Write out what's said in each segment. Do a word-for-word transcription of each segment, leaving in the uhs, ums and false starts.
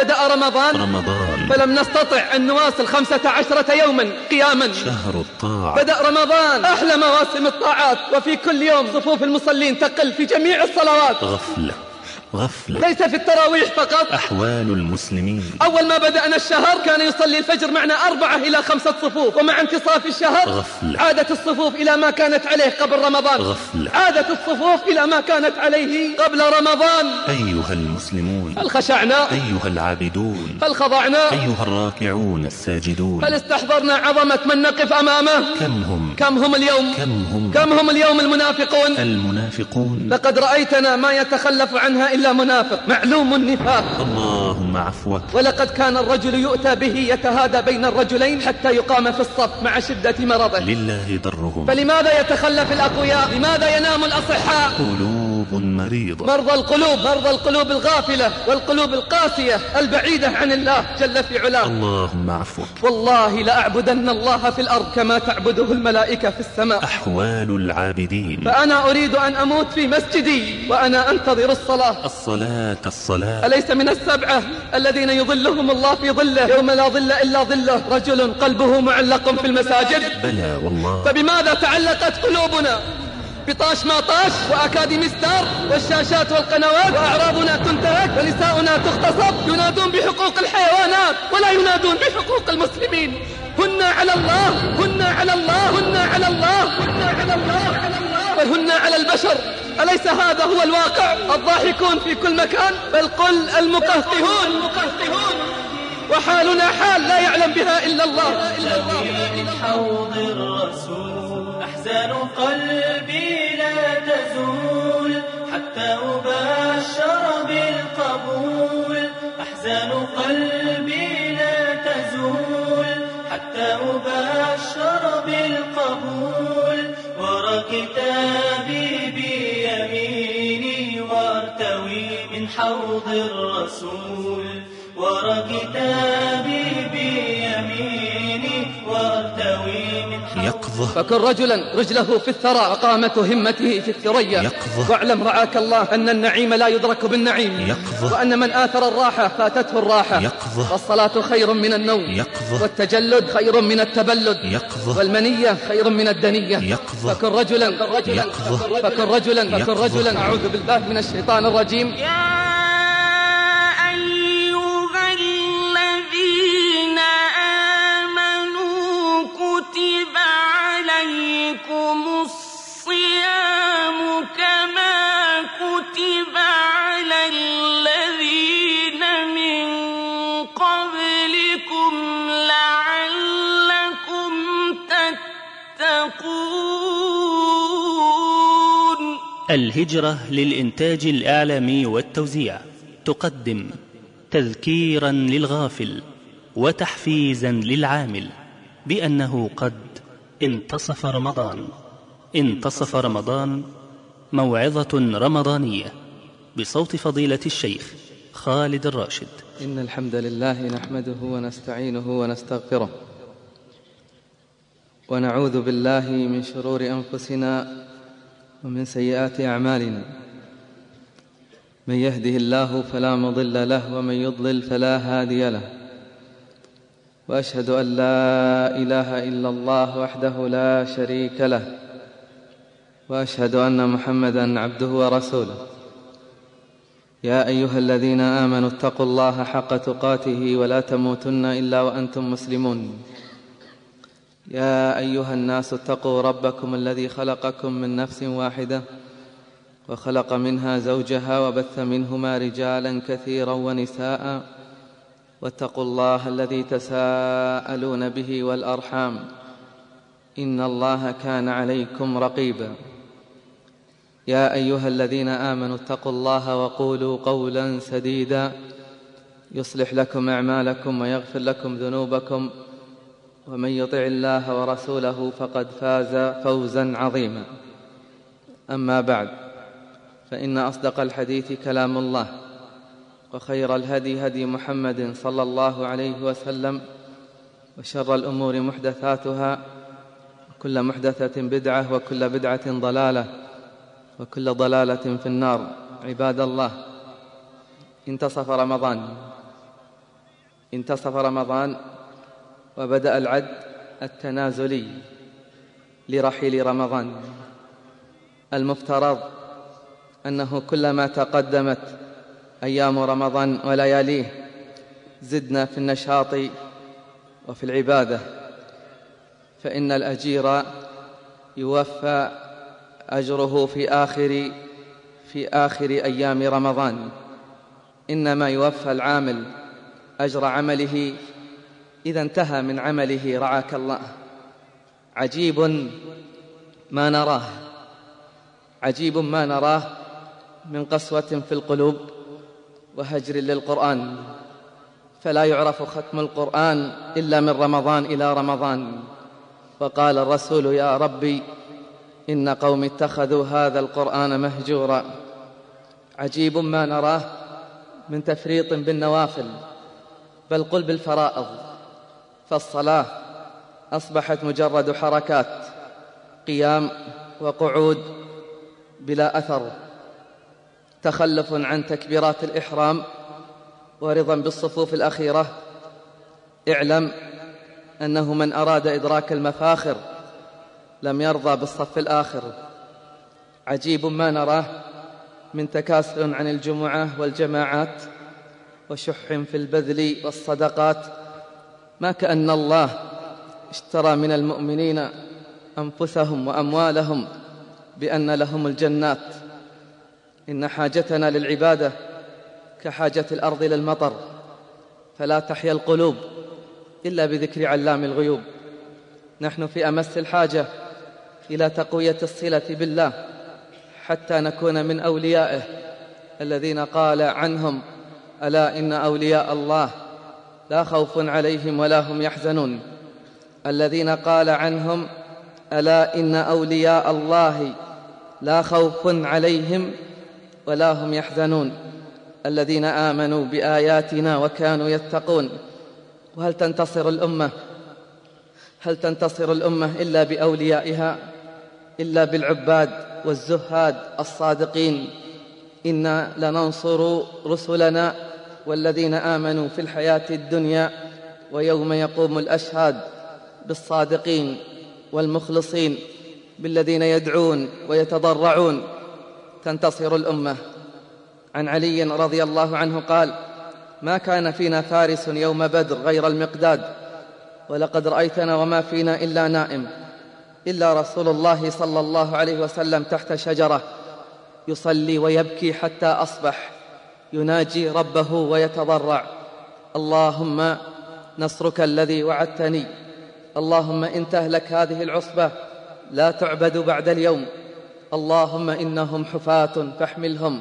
بدأ رمضان رمضان فلم نستطع أن نواصل خمسة عشرة يوما قياما. شهر الطاعة. بدأ رمضان أحلى مواسم الطاعات، وفي كل يوم صفوف المصلين تقل في جميع الصلوات. غفلة غفلة ليس في التراويح فقط. أحوال المسلمين. أول ما بدأنا الشهر كان يصلي الفجر معنا أربعة إلى خمسة صفوف، ومع انتصاف الشهر غفلة. عادت الصفوف إلى ما كانت عليه قبل رمضان. غفلة. عادت الصفوف إلى ما كانت عليه قبل رمضان. أيها المسلمون، هل خشعنا؟ أيها العابدون، هل خضعنا؟ أيها الراكعون الساجدون، هل استحضرنا عظمة من نقف أمامه؟ كم هم كم هم اليوم؟ كم هم كم هم اليوم المنافقون؟ المنافقون. لقد رأيتنا ما يتخلف عنها إلا منافق معلوم النفاق. اللهم عفوك. ولقد كان الرجل يؤتى به يتهادى بين الرجلين حتى يقام في الصف مع شدة مرضه. لله درهم. فلماذا يتخلف الأقوياء؟ لماذا ينام الأصحاء؟ قلوب مريضة. مرضى القلوب، مرضى القلوب الغافلة والقلوب القاسية البعيدة عن الله جل في علاه. اللهم عفوك. والله لأعبدن الله في الأرض كما تعبده الملائكة في السماء. أحوال العابدين. فأنا أريد أن أموت في مسجدي وأنا أنتظر الصلاة. الصلاة الصلاة. أليس من السبعة الذين يظلهم الله في ظله يوم لا ظل إلا ظله رجل قلبه معلق في المساجد؟ بلى والله. فبماذا تعلقت قلوبنا؟ بطاش ما طاش وأكاديمي ستار والشاشات والقنوات، وأعراضنا تنتهك ونساؤنا تغتصب. ينادون بحقوق الحيوانات ولا ينادون بحقوق المسلمين. هن على الله، هن على الله، هن على الله، هن على الله، بل هن على البشر. أليس هذا هو الواقع؟ الضاحكون في كل مكان، بل قل المقهقهون. وحالنا حال لا يعلم بها إلا الله. من حوض الرسول أحزان قلبي لا تزول حتى أبشر بالقبول. أحزان قلبي لا تزول حتى أبشر بالقبول. ورى كتابي بيميني وارتوي من حوض الرسول. ورى كتابي بيميني وارتوي من حوض. يقظة. فكن رجلا رجله في الثرى وقامة همته في الثريا. يقظة. واعلم رعاك الله أن النعيم لا يدرك بالنعيم. يقظة. وأن من آثر الراحة فاتته الراحة. يقظة. والصلاة خير من النوم. يقظة. والتجلد خير من التبلد. يقظة. والمنية خير من الدنية. يقظة. فكن رجلا يقظة. فكن رجلا فكن يقظة. رجلا أعوذ بالله من الشيطان الرجيم. الهجرة للإنتاج الإعلامي والتوزيع تقدم تذكيرا للغافل وتحفيزا للعامل بأنه قد انتصف رمضان. انتصف رمضان، موعظة رمضانية بصوت فضيلة الشيخ خالد الراشد. إن الحمد لله نحمده ونستعينه ونستغفره ونعوذ بالله من شرور أنفسنا ومن سيئات أعمالنا. من يهده الله فلا مضل له ومن يضلل فلا هادي له. وأشهد أن لا إله إلا الله وحده لا شريك له، وأشهد أن محمدًا عبده ورسوله. يا أيها الذين آمنوا اتقوا الله حق تقاته ولا تموتن إلا وأنتم مسلمون. يا أيها الناس اتقوا ربكم الذي خلقكم من نفس واحدة وخلق منها زوجها وبث منهما رجالا كثيرا ونساء، واتقوا الله الذي تساءلون به والأرحام إن الله كان عليكم رقيبا. يا أيها الذين آمنوا اتقوا الله وقولوا قولا سديدا يصلح لكم أعمالكم ويغفر لكم ذنوبكم، ومن يطع الله ورسوله فقد فاز فوزا عظيما. أما بعد، فإن أصدق الحديث كلام الله، وخير الهدي هدي محمد صلى الله عليه وسلم، وشر الأمور محدثاتها، وكل محدثة بدعة، وكل بدعة ضلالة، وكل ضلالة في النار. عباد الله، انتصف رمضان، انتصف رمضان وبدأ العد التنازلي لرحيل رمضان. المفترض أنه كلما تقدمت أيام رمضان ولياليه زدنا في النشاط وفي العبادة، فإن الأجير يوفى أجره في آخر في آخر أيام رمضان، إنما يوفى العامل أجر عمله إذا انتهى من عمله رعاك الله. عجيب ما نراه عجيب ما نراه من قسوة في القلوب وهجر للقرآن، فلا يعرف ختم القرآن إلا من رمضان إلى رمضان. وقال الرسول: يا ربي إن قوم اتخذوا هذا القرآن مهجورا. عجيب ما نراه من تفريط بالنوافل، بل قل بالفرائض، فالصلاة أصبحت مجرد حركات، قيام وقعود بلا أثر، تخلف عن تكبيرات الإحرام ورضا بالصفوف الأخيرة. اعلم أنه من أراد إدراك المفاخر لم يرضى بالصف الآخر. عجيب ما نراه من تكاسل عن الجمعة والجماعات وشح في البذل والصدقات، ما كأن الله اشترى من المؤمنين أنفسهم وأموالهم بأن لهم الجنات. إن حاجتنا للعبادة كحاجة الأرض للمطر، فلا تحيا القلوب إلا بذكر علام الغيوب. نحن في أمس الحاجة إلى تقوية الصلة بالله حتى نكون من أوليائه الذين قال عنهم: ألا إن أولياء الله لا خوف عليهم ولا هم يحزنون. الذين قال عنهم: ألا إن أولياء الله لا خوف عليهم ولا هم يحزنون، الذين آمنوا بآياتنا وكانوا يتقون. وهل تنتصر الأمة هل تنتصر الأمة إلا بأوليائها، إلا بالعباد والزهاد الصادقين؟ إنا لننصر رسلنا والذين آمنوا في الحياة الدنيا ويوم يقوم الأشهاد، بالصادقين والمخلصين، بالذين يدعون ويتضرعون. تنتصر الأمة. عن علي رضي الله عنه قال: ما كان فينا فارس يوم بدر غير المقداد، ولقد رأيتنا وما فينا إلا نائم، إلا رسول الله صلى الله عليه وسلم تحت شجرة يصلي ويبكي حتى أصبح، يناجي ربه ويتضرع: اللهم نصرك الذي وعدتني، اللهم إن تهلك هذه العصبة لا تعبد بعد اليوم، اللهم إنهم حفاة فاحملهم،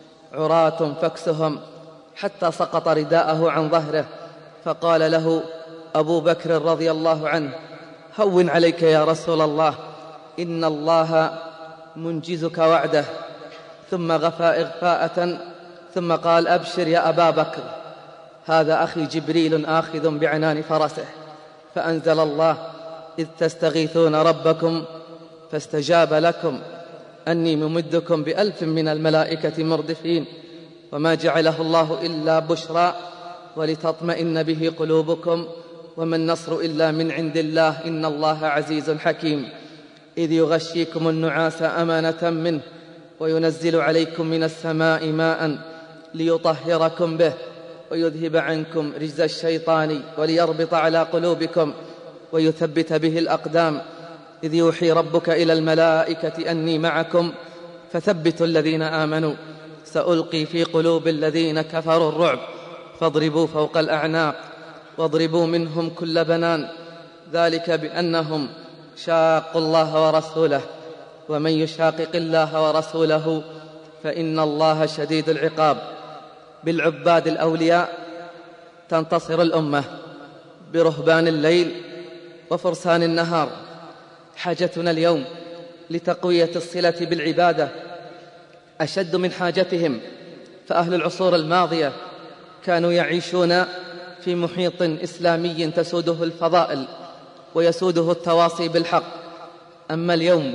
عراة فاكسهم، حتى سقط رداءه عن ظهره. فقال له أبو بكر رضي الله عنه: هون عليك يا رسول الله، إن الله منجزك وعده. ثم غفى إغفاءة ثم قال: أبشر يا أبا بكر، هذا أخي جبريل آخذ بعنان فرسه. فأنزل الله: إذ تستغيثون ربكم فاستجاب لكم أني ممدكم بألف من الملائكة مردفين، وما جعله الله إلا بشرى ولتطمئن به قلوبكم، وما النصر إلا من عند الله، إن الله عزيز حكيم. إذ يغشيكم النعاس أمانة منه وينزل عليكم من السماء ماء ليطهركم به ويذهب عنكم رجز الشيطان وليربط على قلوبكم ويثبت به الأقدام. إذ يوحي ربك إلى الملائكة أني معكم فثبتوا الذين آمنوا، سألقي في قلوب الذين كفروا الرعب فاضربوا فوق الأعناق واضربوا منهم كل بنان، ذلك بأنهم شاقوا الله ورسوله، ومن يشاقق الله ورسوله فإن الله شديد العقاب. بالعباد الأولياء تنتصر الأمة، برهبان الليل وفرسان النهار. حاجتنا اليوم لتقوية الصلة بالعبادة أشد من حاجتهم، فأهل العصور الماضية كانوا يعيشون في محيط إسلامي تسوده الفضائل ويسوده التواصي بالحق. أما اليوم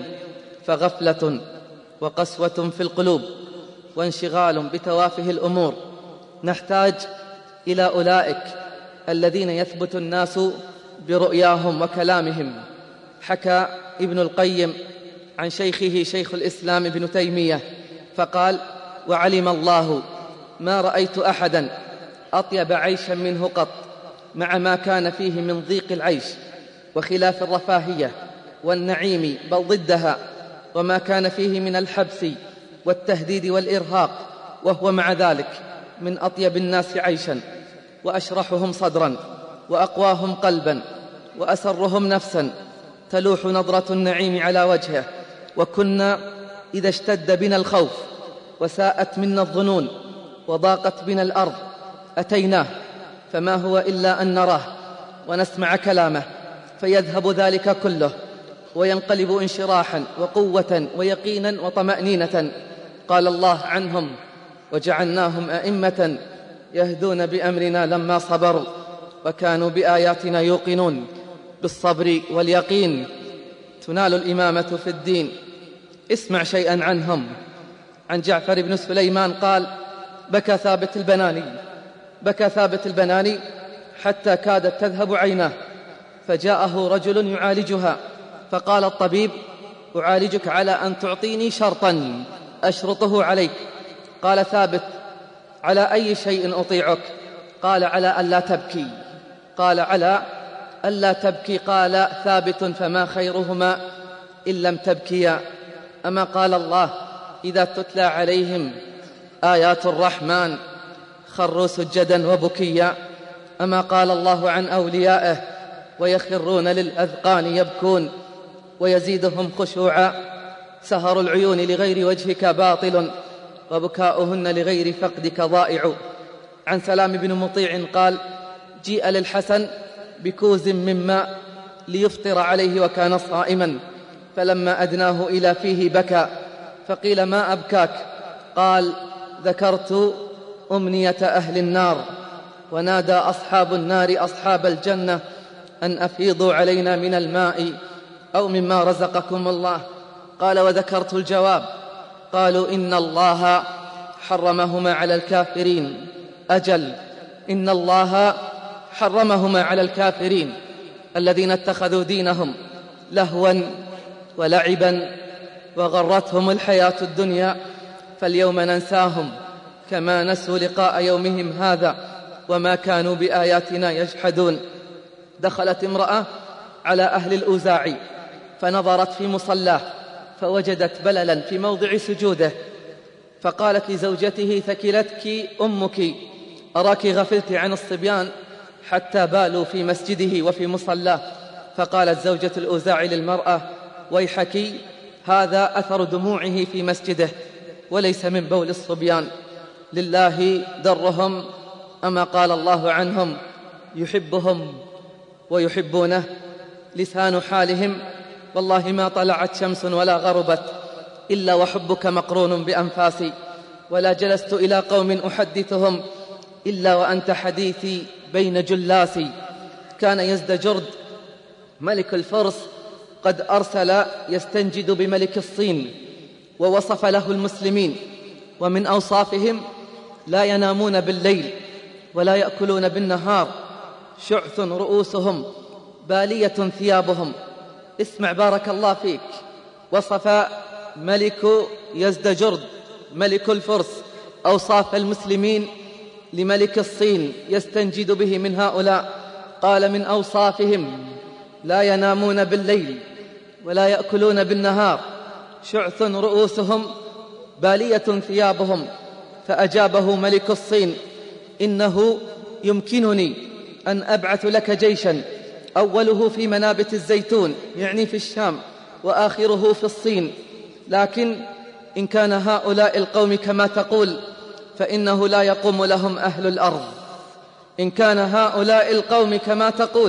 فغفلة وقسوة في القلوب وانشغال بتوافه الأمور. نحتاج إلى أولئك الذين يثبت الناس برؤياهم وكلامهم. حكى ابن القيم عن شيخه شيخ الإسلام ابن تيمية فقال: وعلم الله ما رأيت أحدا أطيب عيشا منه قط، مع ما كان فيه من ضيق العيش وخلاف الرفاهية والنعيم بل ضدها، وما كان فيه من الحبس والتهديد والإرهاق، وهو مع ذلك من أطيب الناس عيشا وأشرحهم صدرا وأقواهم قلبا وأسرهم نفسا، تلوح نظرة النعيم على وجهه. وكنا إذا اشتد بنا الخوف وساءت منا الظنون وضاقت بنا الأرض أتيناه، فما هو إلا أن نراه ونسمع كلامه فيذهب ذلك كله وينقلب انشراحا وقوة ويقينا وطمأنينة. قال الله عنهم: وجعلناهم أئمة يهدون بأمرنا لما صبروا وكانوا بآياتنا يوقنون. بالصبر واليقين تنال الإمامة في الدين. اسمع شيئا عنهم. عن جعفر بن سليمان قال: بكى ثابت البناني بكى ثابت البناني حتى كادت تذهب عيناه، فجاءه رجل يعالجها، فقال الطبيب: أعالجك على أن تعطيني شرطا أشرطه عليك. قال ثابت: على أي شيء أطيعك؟ قال: على ألا تبكي. قال: على ألا تبكي. قال ثابت: فما خيرهما إن لم تبكيا؟ أما قال الله: إذا تتلى عليهم آيات الرحمن خروا سجدا وبكيا؟ أما قال الله عن أوليائه: ويخرون للأذقان يبكون ويزيدهم خشوعا؟ سهر العيون لغير وجهك باطل وبكاؤهن لغير فقدك ضائع. عن سلام بن مطيع قال: جيء للحسن بكوز من ماء ليفطر عليه وكان صائما، فلما أدناه إلى فيه بكى، فقيل: ما أبكاك؟ قال: ذكرت أمنية أهل النار، ونادى أصحاب النار أصحاب الجنة أن أفيضوا علينا من الماء أو مما رزقكم الله. قال: وذكرت الجواب. قالوا: إن الله حرمهما على الكافرين. أجل، إن الله حرمهما على الكافرين الذين اتخذوا دينهم لهوا ولعبا وغرتهم الحياة الدنيا، فاليوم ننساهم كما نسوا لقاء يومهم هذا وما كانوا بآياتنا يجحدون. دخلت امرأة على أهل الأوزاعي فنظرت في مصلاه فوجدت بللا في موضع سجوده، فقالت لزوجته: ثكلتك أمك، أراك غفلت عن الصبيان حتى بالوا في مسجده وفي مصلاه. فقالت زوجة الأوزاعي للمرأة: ويحك، هذا أثر دموعه في مسجده وليس من بول الصبيان، لله درهم. أما قال الله عنهم: يحبهم ويحبونه. لسان حالهم: والله ما طلعت شمس ولا غربت إلا وحبك مقرون بأنفاسي، ولا جلست إلى قوم أحدثهم إلا وأنت حديثي بين جلاسي. كان يزدجرد ملك الفرس قد أرسل يستنجد بملك الصين، ووصف له المسلمين، ومن أوصافهم: لا ينامون بالليل ولا يأكلون بالنهار، شعث رؤوسهم، بالية ثيابهم. اسمع بارك الله فيك. وصف ملك يزدجرد ملك الفرس أوصاف المسلمين لملك الصين يستنجد به من هؤلاء. قال: من أوصافهم: لا ينامون بالليل ولا يأكلون بالنهار، شعث رؤوسهم، بالية ثيابهم. فأجابه ملك الصين: إنه يمكنني أن أبعث لك جيشا أوله في منابت الزيتون، يعني في الشام، وآخره في الصين، لكن إن كان هؤلاء القوم كما تقول فإنه لا يقوم لهم أهل الأرض. إن كان هؤلاء القوم كما تقول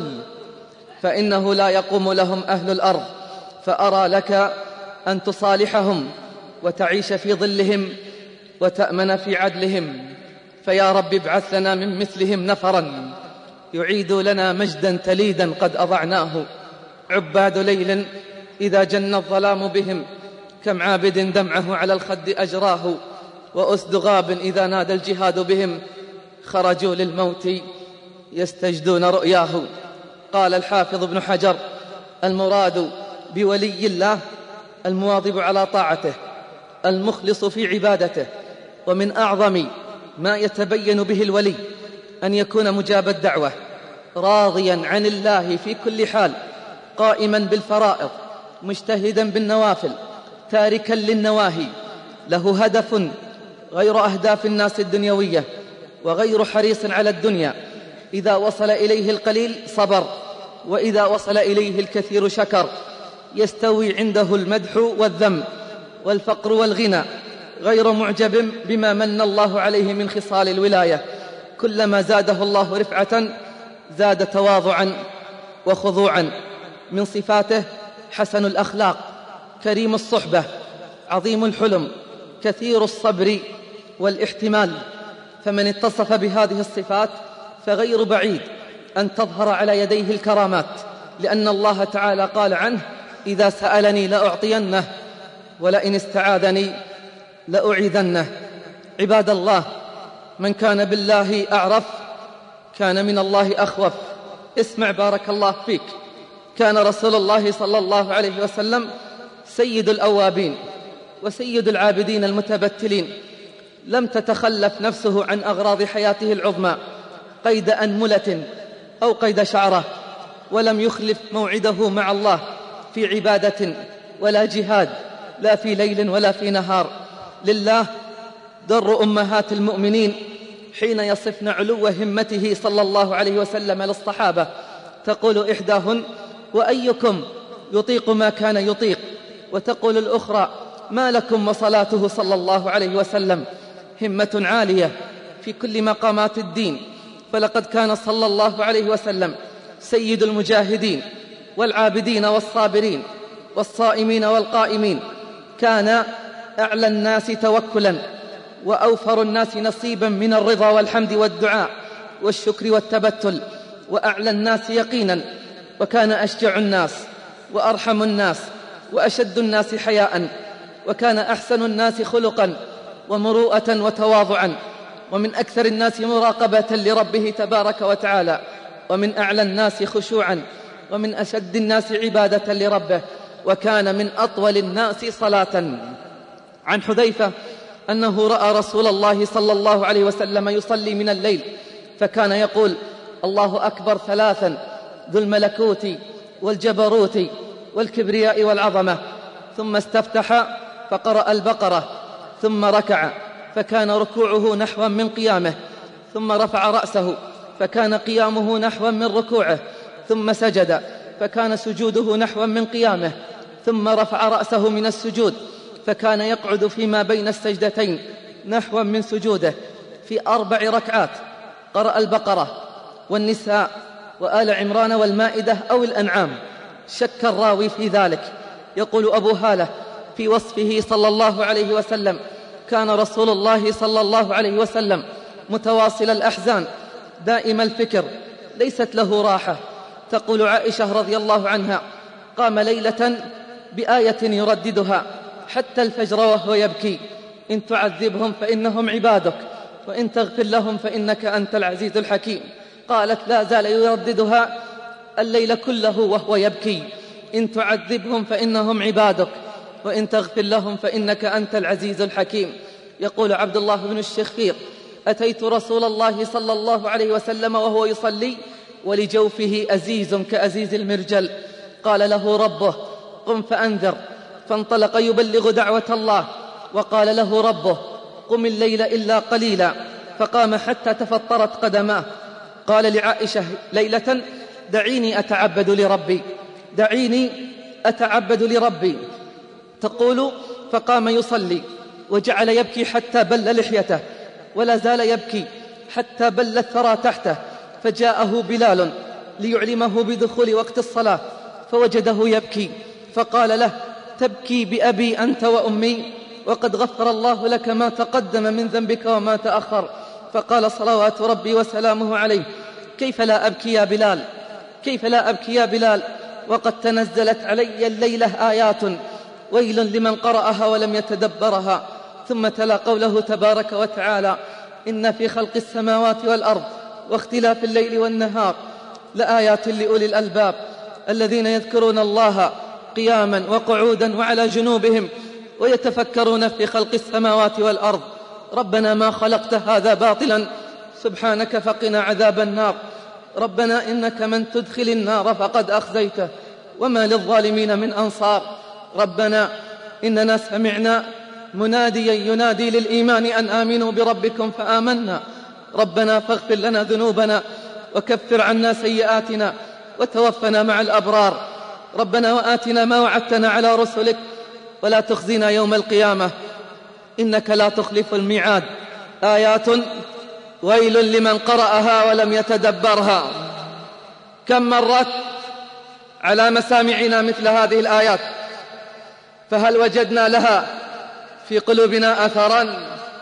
فإنه لا يقوم لهم أهل الأرض، فأرى لك أن تصالحهم وتعيش في ظلهم وتأمن في عدلهم. فيا رب ابعث لنا من مثلهم نفرا يعيد لنا مجدا تليدا قد أضعناه. عباد ليل إذا جن الظلام بهم، كم عابد دمعه على الخد أجراه. وأسد غاب إذا نادى الجهاد بهم، خرجوا للموت يستجدون رؤياه. قال الحافظ ابن حجر: المراد بولي الله المواظب على طاعته المخلص في عبادته. ومن أعظم ما يتبين به الولي أن يكون مجاب الدعوة، راضيا عن الله في كل حال، قائما بالفرائض، مجتهدا بالنوافل، تاركا للنواهي، له هدف غير أهداف الناس الدنيوية، وغير حريص على الدنيا. إذا وصل إليه القليل صبر، وإذا وصل إليه الكثير شكر. يستوي عنده المدح والذم والفقر والغنى، غير معجب بما من الله عليه من خصال الولاية. كلما زاده الله رفعة زاد تواضعا وخضوعا. من صفاته حسن الأخلاق، كريم الصحبة، عظيم الحلم، كثير الصبر والاحتمال. فمن اتصف بهذه الصفات فغير بعيد أن تظهر على يديه الكرامات، لأن الله تعالى قال عنه: إذا سألني لأعطينه ولئن استعاذني لأعيذنه. عباد الله، من كان بالله أعرف كان من الله أخوف. اسمع بارك الله فيك، كان رسول الله صلى الله عليه وسلم سيد الأوابين وسيد العابدين المتبتلين، لم تتخلف نفسه عن أغراض حياته العظمى قيد أنملة أو قيد شعرة، ولم يخلف موعده مع الله في عبادة ولا جهاد، لا في ليل ولا في نهار. لله در أمهات المؤمنين حين يصفن علو همته صلى الله عليه وسلم للصحابة، تقول إحداهن: وأيكم يطيق ما كان يطيق؟ وتقول الأخرى: ما لكم وصلاته صلى الله عليه وسلم؟ همة عالية في كل مقامات الدين. فلقد كان صلى الله عليه وسلم سيد المجاهدين والعابدين والصابرين والصائمين والقائمين. كان أعلى الناس توكلا وأوفر الناس نصيبا من الرضا والحمد والدعاء والشكر والتبتل، وأعلى الناس يقينا. وكان أشجع الناس وأرحم الناس وأشد الناس حياء، وكان أحسن الناس خلقا ومروءة وتواضعا، ومن أكثر الناس مراقبة لربه تبارك وتعالى، ومن أعلى الناس خشوعا، ومن أشد الناس عبادة لربه، وكان من أطول الناس صلاة. عن حذيفة أنه رأى رسول الله صلى الله عليه وسلم يصلي من الليل، فكان يقول: الله أكبر ثلاثا، ذو الملكوت والجبروت والكبرياء والعظمة. ثم استفتح فقرأ البقرة، ثم ركع فكان ركوعه نحوا من قيامه، ثم رفع رأسه فكان قيامه نحوا من ركوعه، ثم سجد فكان سجوده نحوا من قيامه، ثم رفع رأسه من السجود فكان يقعد فيما بين السجدتين نحوا من سجوده. في أربع ركعات قرأ البقرة والنساء وآل عمران والمائدة أو الأنعام. شك الراوي في ذلك. يقول أبو هالة في وصفه صلى الله عليه وسلم: كان رسول الله صلى الله عليه وسلم متواصل الأحزان دائم الفكر، ليست له راحة. تقول عائشة رضي الله عنها: قام ليلة بآية يرددها حتى الفجر وهو يبكي: إن تعذبهم فإنهم عبادك، وإن تغفر لهم فإنك أنت العزيز الحكيم. قالت: لا زال يرددها الليل كله وهو يبكي: إن تعذبهم فإنهم عبادك، وإن تغفر لهم فإنك أنت العزيز الحكيم. يقول عبد الله بن الشخير: أتيت رسول الله صلى الله عليه وسلم وهو يصلي ولجوفه أزيز كأزيز المرجل. قال له ربه: قم فأنذر. فانطلق يبلغ دعوة الله، وقال له ربه: قم الليل إلا قليلا. فقام حتى تفطرت قدماه. قال لعائشة ليلة: دعيني أتعبد لربي، دعيني أتعبد لربي. تقول: فقام يصلي وجعل يبكي حتى بل لحيته، ولا زال يبكي حتى بل الثرى تحته. فجاءه بلال ليعلمه بدخول وقت الصلاة، فوجده يبكي، فقال له: تبكي بأبي أنت وأمي، وقد غفر الله لك ما تقدم من ذنبك وما تأخر. فقال صلوات ربي وسلامه عليه: كيف لا أبكي يا بلال، كيف لا أبكي يا بلال، وقد تنزلت علي الليلة آيات ويل لمن قرأها ولم يتدبرها. ثم تلا قوله تبارك وتعالى: إن في خلق السماوات والأرض واختلاف الليل والنهار لآيات لأولي الألباب الذين يذكرون الله قياما وقعودا وعلى جنوبهم ويتفكرون في خلق السماوات والأرض. ربنا ما خلقت هذا باطلا سبحانك فقنا عذاب النار. ربنا إنك من تدخل النار فقد أخزيته وما للظالمين من أنصار. ربنا إننا سمعنا مناديا ينادي للإيمان أن آمنوا بربكم فآمنا. ربنا فاغفر لنا ذنوبنا وكفر عنا سيئاتنا وتوفنا مع الأبرار. ربنا وآتنا ما وعدتنا على رسلك ولا تخزنا يوم القيامة إنك لا تخلف الميعاد. آيات ويل لمن قرأها ولم يتدبرها. كم مرت على مسامعنا مثل هذه الآيات، فهل وجدنا لها في قلوبنا أثرا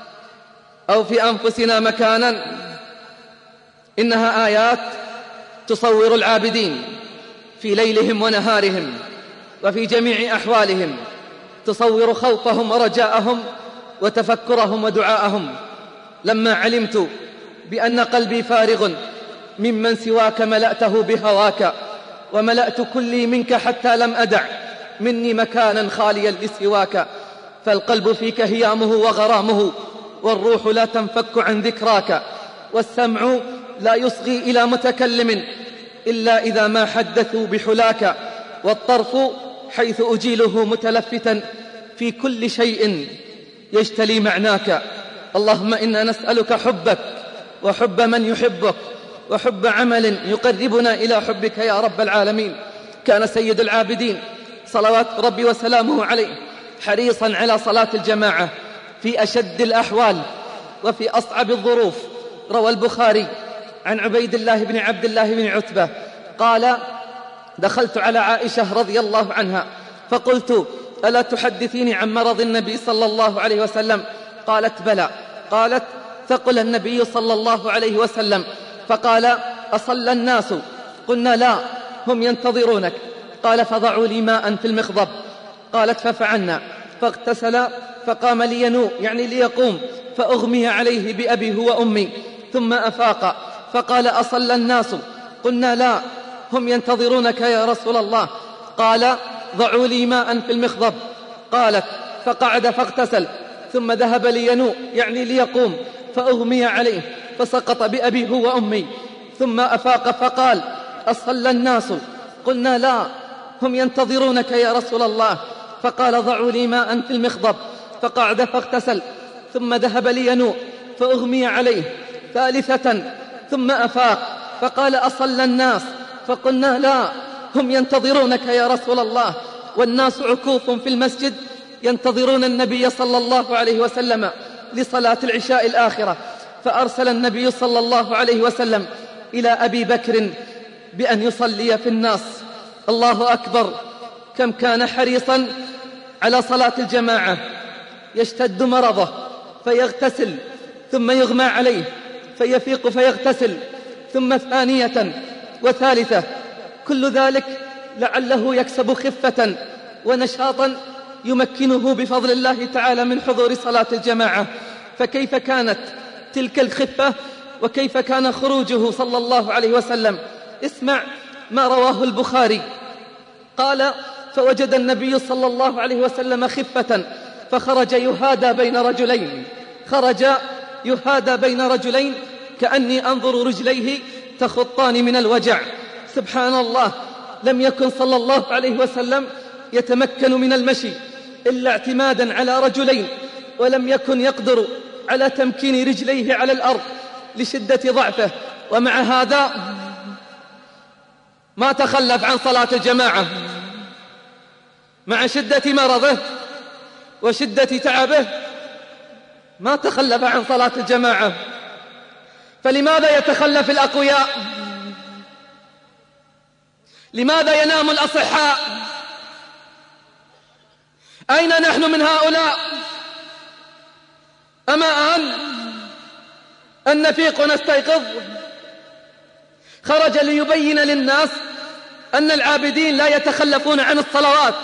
أو في أنفسنا مكانا؟ إنها آيات تصور العابدين في ليلهم ونهارهم وفي جميع أحوالهم، تصور خوفهم ورجاءهم وتفكرهم ودعاءهم. لما علمت بأن قلبي فارغ ممن سواك ملأته بهواك وملأت كلي منك حتى لم أدع مني مكانا خاليا لسواك. فالقلب فيك هيامه وغرامه، والروح لا تنفك عن ذكراك، والسمع لا يصغي إلى متكلم إلا إذا ما حدثوا بحلاك، والطرف حيث أجيله متلفتا في كل شيء يجتلي معناك. اللهم إنا نسألك حبك وحب من يحبك وحب عمل يقربنا إلى حبك يا رب العالمين. كان سيد العابدين صلوات ربي وسلامه عليه حريصا على صلاة الجماعة في أشد الأحوال وفي أصعب الظروف. روى البخاري عن عبيد الله بن عبد الله بن عتبة قال: دخلت على عائشة رضي الله عنها فقلت: ألا تحدثيني عن مرض النبي صلى الله عليه وسلم؟ قالت: بلى. قالت: ثقل النبي صلى الله عليه وسلم فقال: أصلى الناس؟ قلنا: لا، هم ينتظرونك. قال: فضعوا لي ماء في المخضب. قالت: ففعلنا، فاغتسل فقام لينوء يعني ليقوم، فأغمي عليه بأبي هو أمي، ثم أفاق فقال: أصلى الناس؟ قلنا: لا، هم ينتظرونك يا رسول الله. قال: ضعوا لي ماء في المخضب. قالت: فقعد فاغتسل ثم ذهب لينوء يعني ليقوم، فأغمي عليه فسقط بأبي هو أمي، ثم أفاق فقال: أصلى الناس؟ قلنا: لا، هم ينتظرونك يا رسول الله. فقال: ضعوا لي ماء في المخضب. فقعد فاغتسل ثم ذهب لينوء فأغمي عليه ثالثة ثم أفاق فقال: أصلى الناس؟ فقلنا: لا، هم ينتظرونك يا رسول الله. والناس عكوف في المسجد ينتظرون النبي صلى الله عليه وسلم لصلاة العشاء الآخرة. فأرسل النبي صلى الله عليه وسلم إلى أبي بكر بأن يصلي في الناس. الله أكبر، كم كان حريصا على صلاة الجماعة. يشتد مرضه فيغتسل ثم يغمى عليه فيفيق فيغتسل ثم ثانية وثالثة، كل ذلك لعله يكسب خفة ونشاطا يمكنه بفضل الله تعالى من حضور صلاة الجماعة. فكيف كانت تلك الخفة وكيف كان خروجه صلى الله عليه وسلم؟ اسمع ما رواه البخاري قال: فوجد النبي صلى الله عليه وسلم خفة فخرج يهادى بين رجلين خرج يهادى بين رجلين كأني أنظر رجليه تخطان من الوجع. سبحان الله، لم يكن صلى الله عليه وسلم يتمكن من المشي إلا اعتمادا على رجلين، ولم يكن يقدر على تمكين رجليه على الأرض لشدة ضعفه، ومع هذا ما تخلف عن صلاة الجماعة مع شدة مرضه وشدة تعبه، ما تخلف عن صلاة الجماعة. فلماذا يتخلف الأقوياء؟ لماذا ينام الأصحاء؟ أين نحن من هؤلاء؟ أما آن أن نفيق ونستيقظ؟ خرج ليبين للناس أن العابدين لا يتخلفون عن الصلوات،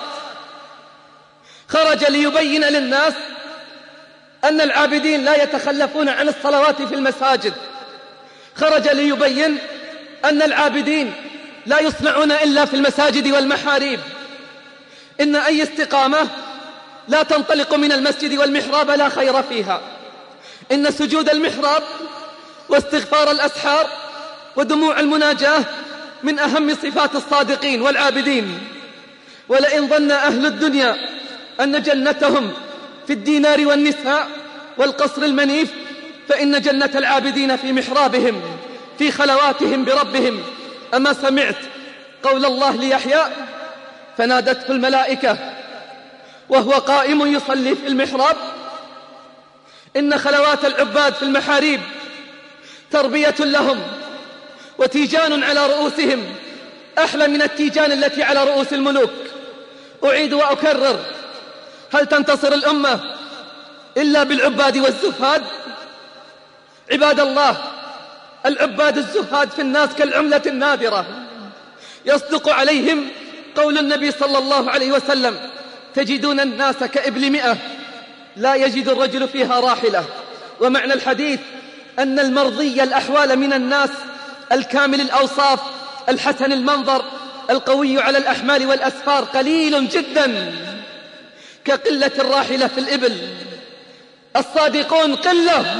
خرج ليبين للناس أن العابدين لا يتخلفون عن الصلوات في المساجد، خرج ليبين أن العابدين لا يصنعون إلا في المساجد والمحاريب، إن أي استقامة لا تنطلق من المسجد والمحراب لا خير فيها، إن سجود المحراب واستغفار الأسحار ودموع المناجاة من أهم صفات الصادقين والعابدين. ولئن ظن أهل الدنيا أن جنتهم في الدينار والنساء والقصر المنيف، فإن جنة العابدين في محرابهم في خلواتهم بربهم. أما سمعت قول الله ليحيى فنادته الملائكة وهو قائم يصلي في المحراب؟ إن خلوات العباد في المحاريب تربية لهم وتيجان على رؤوسهم أحلى من التيجان التي على رؤوس الملوك. أعيد وأكرر، هل تنتصر الأمة إلا بالعباد والزهاد؟ عباد الله، العباد الزهاد في الناس كالعملة النادرة، يصدق عليهم قول النبي صلى الله عليه وسلم: تجدون الناس كإبل مئة لا يجد الرجل فيها راحلة. ومعنى الحديث أن المرضي الأحوال من الناس الكامل الأوصاف الحسن المنظر القوي على الأحمال والأسفار قليل جدا كقلة الراحلة في الإبل. الصادقون قلة،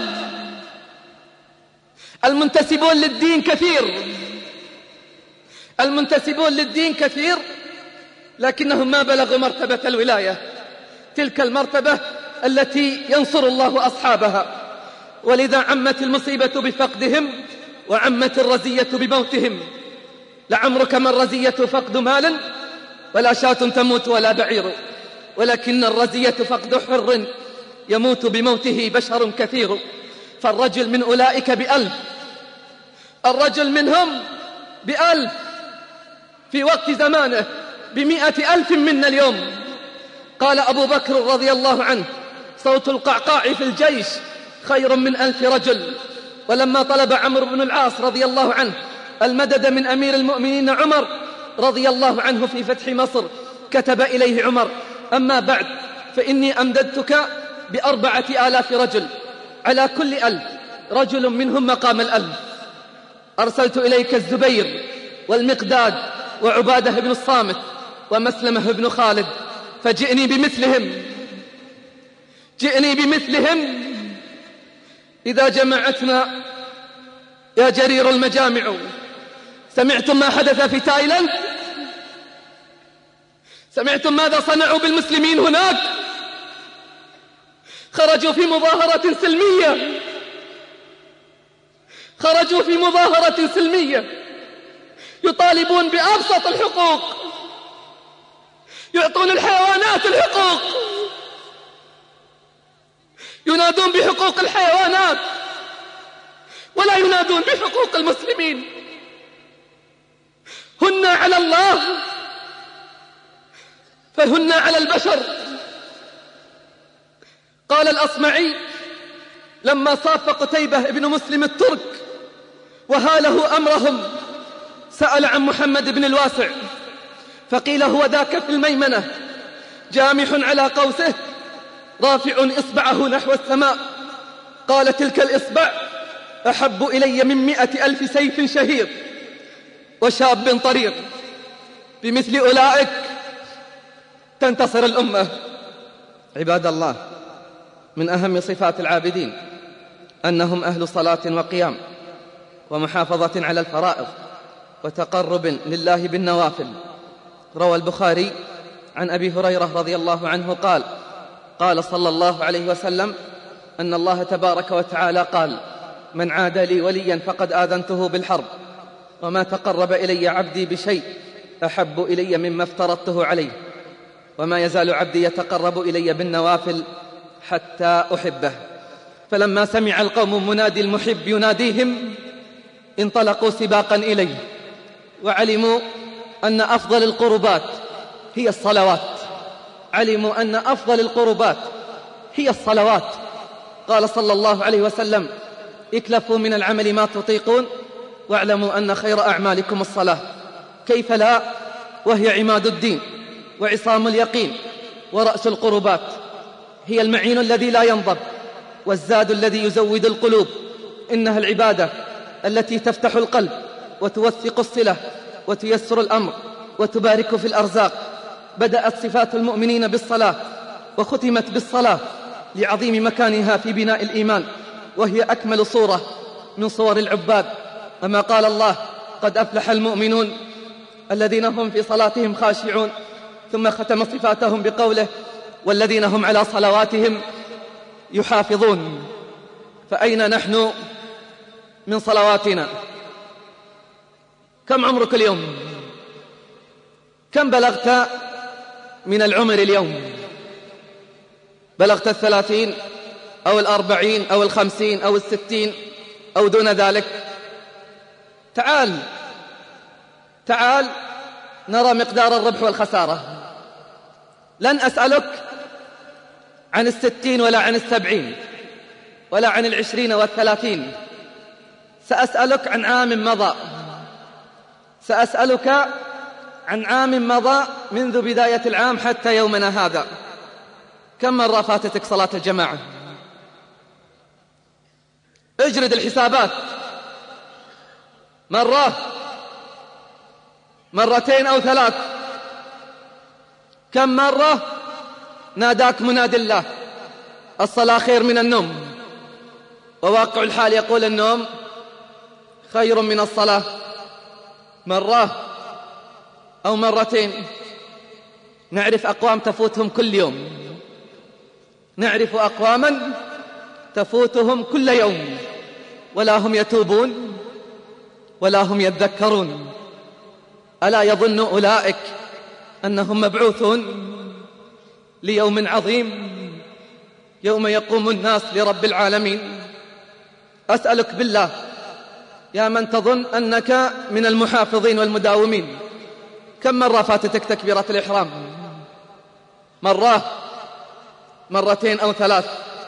المنتسبون للدين كثير، المنتسبون للدين كثير لكنهم ما بلغوا مرتبة الولاية، تلك المرتبة التي ينصر الله أصحابها. ولذا عمت المصيبة بفقدهم وعمت الرزية بموتهم. لعمرك ما الرزية فقد مال ولا شاة تموت ولا بعير، ولكن الرزية فقد حر يموت بموته بشر كثير. فالرجل من أولئك بألف، الرجل منهم بألف في وقت زمانه، بمئة ألف منا اليوم. قال أبو بكر رضي الله عنه: صوت القعقاع في الجيش خير من ألف رجل. ولما طلب عمرو بن العاص رضي الله عنه المدد من أمير المؤمنين عمر رضي الله عنه في فتح مصر، كتب إليه عمر: أما بعد فإني أمددتك بأربعة آلاف رجل، على كل ألف رجل منهم مقام الألف. أرسلت إليك الزبير والمقداد وعبادة بن الصامت ومسلمة بن خالد، فجئني بمثلهم، جئني بمثلهم. إذا جمعتنا يا جرير المجامع، سمعتم ما حدث في تايلاند؟ سمعتم ماذا صنعوا بالمسلمين هناك؟ خرجوا في مظاهرة سلمية، خرجوا في مظاهرة سلمية يطالبون بأبسط الحقوق، يعطون الحيوانات الحقوق، ينادون بحقوق الحيوانات ولا ينادون بحقوق المسلمين. هن على الله فهن على البشر. قال الأصمعي لما صاف قتيبة ابن مسلم الترك وهاله أمرهم، سأل عن محمد بن الواسع فقيل: هو ذاك في الميمنة جامح على قوسه رافع إصبعه نحو السماء. قال: تلك الإصبع أحب إلي من مئة ألف سيف شهير وشاب طريق. بمثل أولئك تنتصر الأمة. عباد الله، من أهم صفات العابدين أنهم أهل صلاة وقيام ومحافظة على الفرائض وتقرب لله بالنوافل. روى البخاري عن أبي هريرة رضي الله عنه قال: قال صلى الله عليه وسلم أن الله تبارك وتعالى قال: من عاد لي وليا فقد آذنته بالحرب، وما تقرب إلي عبدي بشيء أحب إلي مما افترضته عليه، وما يزال عبدي يتقرب إلي بالنوافل حتى أحبه. فلما سمع القوم منادي المحب يناديهم انطلقوا سباقا إليه، وعلموا أن أفضل القربات هي الصلوات، علموا أن أفضل القربات هي الصلوات. قال صلى الله عليه وسلم: اكلفوا من العمل ما تطيقون، واعلموا أن خير أعمالكم الصلاة. كيف لا وهي عماد الدين وعصام اليقين ورأس القربات، هي المعين الذي لا ينضب والزاد الذي يزود القلوب. إنها العبادة التي تفتح القلب وتوثق الصلة وتيسر الأمر وتبارك في الأرزاق. بدأت صفات المؤمنين بالصلاة وختمت بالصلاة لعظيم مكانها في بناء الإيمان، وهي أكمل صورة من صور العباد. أما قال الله: قد أفلح المؤمنون الذين هم في صلاتهم خاشعون، ثم ختم صفاتهم بقوله: والذين هم على صلواتهم يحافظون. فأين نحن من صلواتنا؟ كم عمرك اليوم؟ كم بلغت من العمر اليوم؟ بلغت الثلاثين أو الأربعين أو الخمسين أو الستين أو دون ذلك؟ تعال تعال نرى مقدار الربح والخسارة. لن أسألك عن الستين ولا عن السبعين ولا عن العشرين والثلاثين، سأسألك عن عام مضى، سأسألك عن عام مضى منذ بداية العام حتى يومنا هذا. كم مرة فاتتك صلاة الجماعة؟ اجرد الحسابات. مرة، مرتين أو ثلاث. كم مرة ناداك مناد الله: الصلاة خير من النوم؟ وواقع الحال يقول: النوم خير من الصلاة. مرة أو مرتين. نعرف أقوام تفوتهم كل يوم، نعرف أقواما تفوتهم كل يوم، ولا هم يتوبون ولا هم يذكرون. ألا يظن أولئك أنهم مبعوثون ليوم عظيم يوم يقوم الناس لرب العالمين؟ أسألك بالله يا من تظن أنك من المحافظين والمداومين، كم مرة فاتتك تكبيرة الإحرام؟ مرة، مرتين أو ثلاث.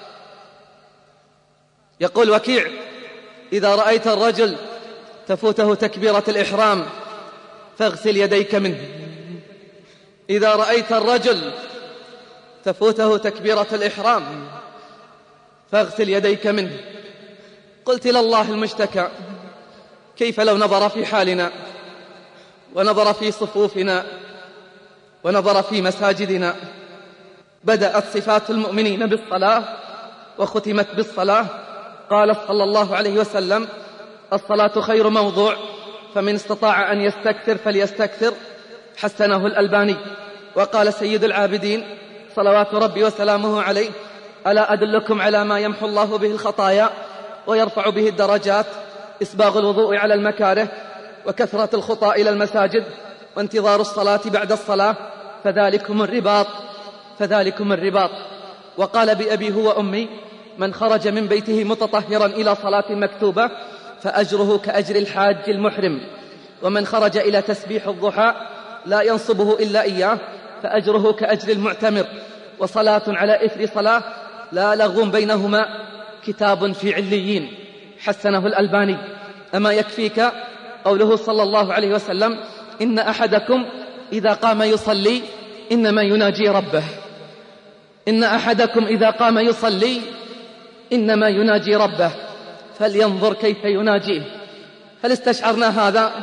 يقول وكيع: إذا رأيت الرجل تفوته تكبيرة الإحرام فاغسل يديك منه. إذا رأيت الرجل تفوته تكبيرة الإحرام فاغسل يديك منه. قلت إلى الله المشتكى: كيف لو نظر في حالنا ونظر في صفوفنا ونظر في مساجدنا؟ بدأت صفات المؤمنين بالصلاة وختمت بالصلاة. قال صلى الله عليه وسلم: الصلاة خير موضوع، فمن استطاع أن يستكثر فليستكثر. حسنه الألباني. وقال سيد العابدين صلوات ربي وسلامه عليه: ألا أدلكم على ما يمحو الله به الخطايا ويرفع به الدرجات؟ إسباغ الوضوء على المكاره، وكثرة الخطى إلى المساجد، وانتظار الصلاة بعد الصلاة، فذلكم الرباط فذلكم الرباط. وقال بأبي هو أمي: من خرج من بيته متطهرا إلى صلاة مكتوبة فأجره كأجر الحاج المحرم، ومن خرج إلى تسبيح الضحى لا ينصبه إلا إياه فأجره كأجر المعتمر، وصلاة على إثر صلاة لا لغو بينهما كتاب في عليين. حسنه الألباني. أما يكفيك قوله صلى الله عليه وسلم: إن أحدكم إذا قام يصلي إنما يناجي ربه. إن أحدكم إذا قام يصلي إنما يناجي ربه، فلينظر كيف يناجيه. هل استشعرنا هذا؟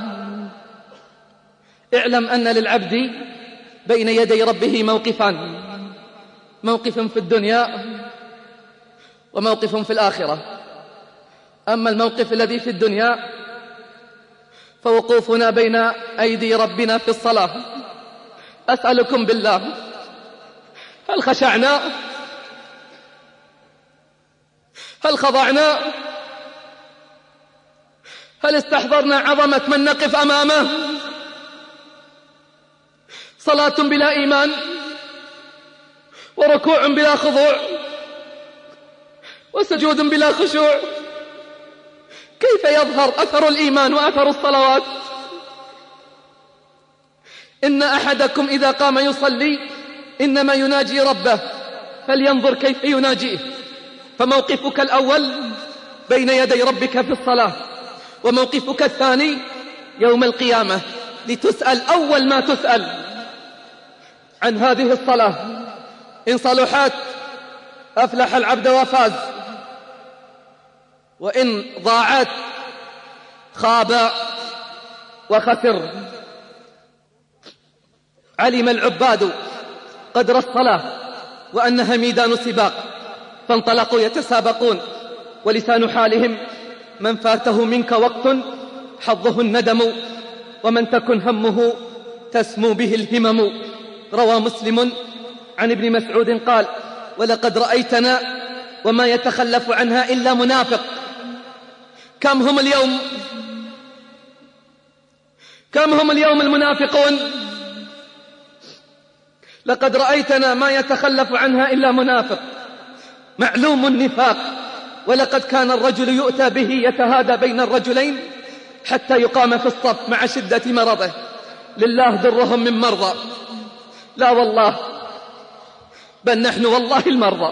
اعلم أن للعبد بين يدي ربه موقفان: موقف في الدنيا وموقف في الآخرة. أما الموقف الذي في الدنيا فوقوفنا بين أيدي ربنا في الصلاة. أسألكم بالله: هل خشعنا؟ هل خضعنا؟ هل استحضرنا عظمة من نقف أمامه؟ صلاة بلا إيمان، وركوع بلا خضوع، وسجود بلا خشوع، كيف يظهر أثر الإيمان وأثر الصلوات؟ إن أحدكم إذا قام يصلي إنما يناجي ربه، فلينظر كيف يناجيه. فموقفك الأول بين يدي ربك في الصلاة، وموقفك الثاني يوم القيامة، لتسأل أول ما تسأل عن هذه الصلاة. إن صلحت أفلح العبد وفاز، وإن ضاعت خاب وخسر. علم العباد قدر الصلاة وأنها ميدان سباق، فانطلقوا يتسابقون، ولسان حالهم: من فاته منك وقت حظه الندم، ومن تكن همه تسمو به الهمم. روى مسلم عن ابن مسعود قال: ولقد رأيتنا وما يتخلف عنها إلا منافق. كم هم اليوم كم هم اليوم المنافقون؟ لقد رأيتنا ما يتخلف عنها إلا منافق، معلوم النفاق. ولقد كان الرجل يؤتى به يتهادى بين الرجلين حتى يقام في الصف مع شدة مرضه. لله درهم من مرضى. لا والله، بل نحن والله المرضى،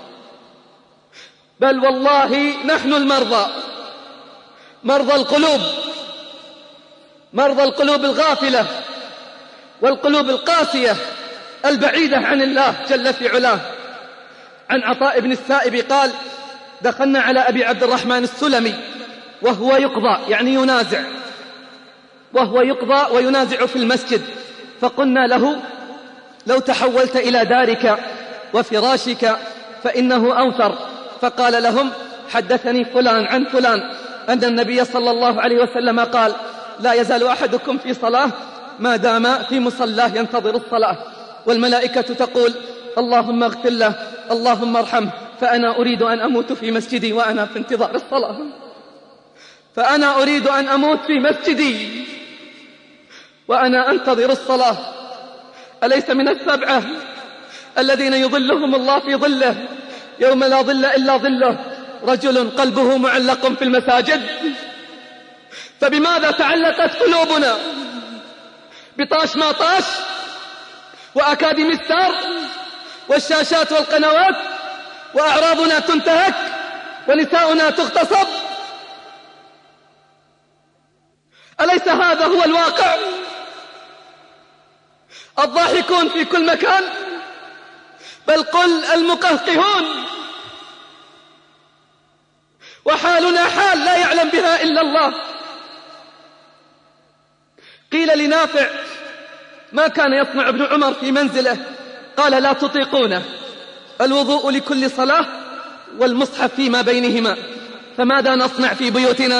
بل والله نحن المرضى، مرضى القلوب، مرضى القلوب الغافلة والقلوب القاسية البعيدة عن الله جل في علاه. عن عطاء بن السائب قال: دخلنا على أبي عبد الرحمن السلمي وهو يقضى، يعني ينازع، وهو يقضى وينازع في المسجد، فقلنا له: لو تحولت إلى دارك وفراشك فإنه أوثر. فقال لهم: حدثني فلان عن فلان أن النبي صلى الله عليه وسلم قال: لا يزال أحدكم في صلاة ما دام في مصلاه ينتظر الصلاة، والملائكة تقول: اللهم اغفر له، اللهم ارحمه، فأنا أريد أن أموت في مسجدي وأنا في انتظار الصلاة، فأنا أريد أن أموت في مسجدي وأنا أنتظر الصلاة. أليس من السبعة الذين يظلهم الله في ظله يوم لا ظل إلا ظله رجل قلبه معلق في المساجد؟ فبماذا تعلقت قلوبنا؟ بطاش ما طاش وأكاديمي ستار والشاشات والقنوات، وأعراضنا تنتهك ونساؤنا تغتصب. أليس هذا هو الواقع؟ الضاحكون في كل مكان، بل قل المقهقهون، وحالنا حال لا يعلم بها إلا الله. قيل لنافع: ما كان يصنع ابن عمر في منزله؟ قال: لا تطيقونه، الوضوء لكل صلاة والمصحف فيما بينهما، فماذا نصنع في بيوتنا؟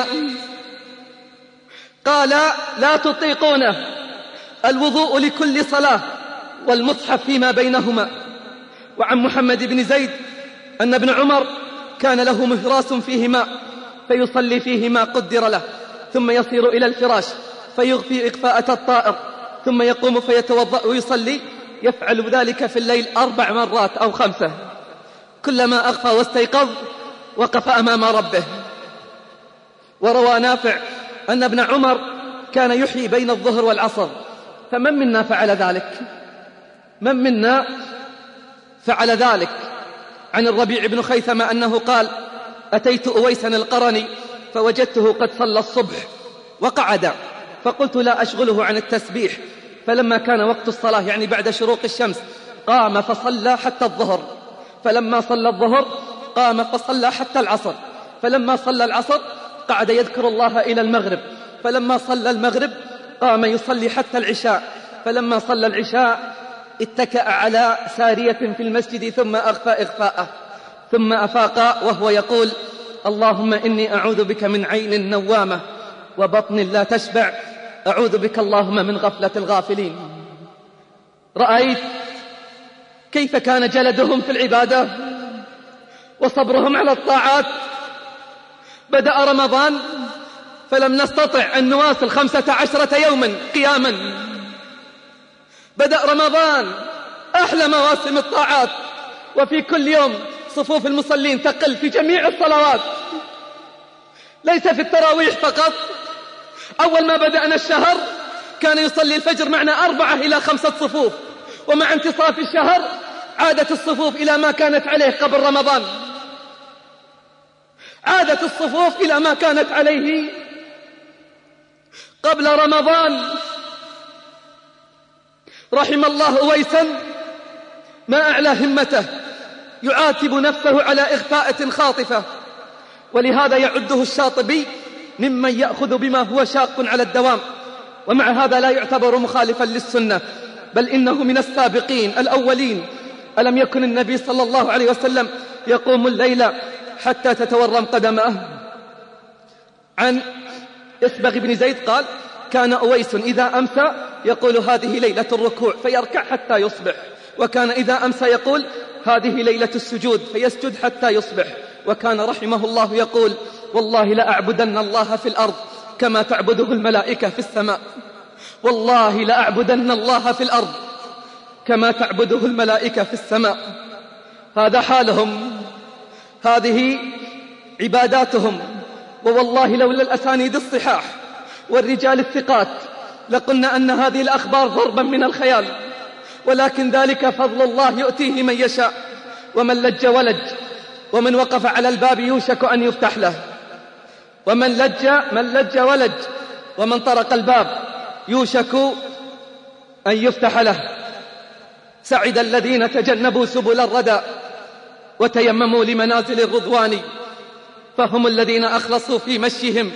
قال: لا تطيقونه، الوضوء لكل صلاة والمصحف فيما بينهما. وعن محمد بن زيد أن ابن عمر كان له مهراس فيه ماء فيصلي فيه ما قدر له، ثم يصير إلى الفراش فيغفي إغفاءة الطائر، ثم يقوم فيتوضأ ويصلي، يفعل ذلك في الليل أربع مرات أو خمسة، كلما أغفى واستيقظ وقف أمام ربه. وروى نافع أن ابن عمر كان يحيي بين الظهر والعصر، فمن منا فعل ذلك؟ من منا فعل ذلك؟ عن الربيع بن خيثمة أنه قال: أتيت أويسا القرني فوجدته قد صلى الصبح وقعد، فقلت: لا أشغله عن التسبيح. فلما كان وقت الصلاة، يعني بعد شروق الشمس، قام فصلى حتى الظهر، فلما صلى الظهر قام فصلى حتى العصر، فلما صلى العصر قعد يذكر الله إلى المغرب، فلما صلى المغرب قام يصلي حتى العشاء، فلما صلى العشاء اتكأ على سارية في المسجد ثم أغفى إغفاءه، ثم أفاق وهو يقول: اللهم إني أعوذ بك من عين نوامة وبطن لا تشبع، أعوذ بك اللهم من غفلة الغافلين. رأيت كيف كان جلدهم في العبادة وصبرهم على الطاعات. بدأ رمضان فلم نستطع أن نواصل خمسة عشرة يوما قياما. بدأ رمضان أحلى مواسم الطاعات، وفي كل يوم صفوف المصلين تقل في جميع الصلوات، ليس في التراويح فقط. أول ما بدأنا الشهر كان يصلي الفجر معنا أربعة إلى خمسة صفوف، ومع انتصاف الشهر عادت الصفوف إلى ما كانت عليه قبل رمضان، عادت الصفوف إلى ما كانت عليه قبل رمضان. رحم الله أويسا ما أعلى همته، يعاتب نفسه على إغفاءة خاطفة، ولهذا يعده الشاطبي ممن يأخذ بما هو شاق على الدوام، ومع هذا لا يعتبر مخالفا للسنة، بل إنه من السابقين الأولين. ألم يكن النبي صلى الله عليه وسلم يقوم الليل حتى تتورم قدماه؟ عن إسبغ بن زيد قال: كان أويس إذا أمسى يقول هذه ليلة الركوع فيركع حتى يصبح، وكان إذا أمسى يقول هذه ليلة السجود فيسجد حتى يصبح، وكان رحمه الله يقول: والله لأعبدن الله في الأرض كما تعبده الملائكة في السماء، والله لأعبدن الله في الأرض كما تعبده الملائكة في السماء. هذا حالهم، هذه عباداتهم. ووالله لولا الأسانيد الصحاح والرجال الثقات لقلنا أن هذه الأخبار ضربا من الخيال، ولكن ذلك فضل الله يؤتيه من يشاء. ومن لج ولج، ومن وقف على الباب يوشك أن يفتح له. ومن لج من لج ولج، ومن طرق الباب يوشك أن يفتح له. سعد الذين تجنبوا سبل الردى وتيمموا لمنازل الرضوان، فهم الذين أخلصوا في مشيهم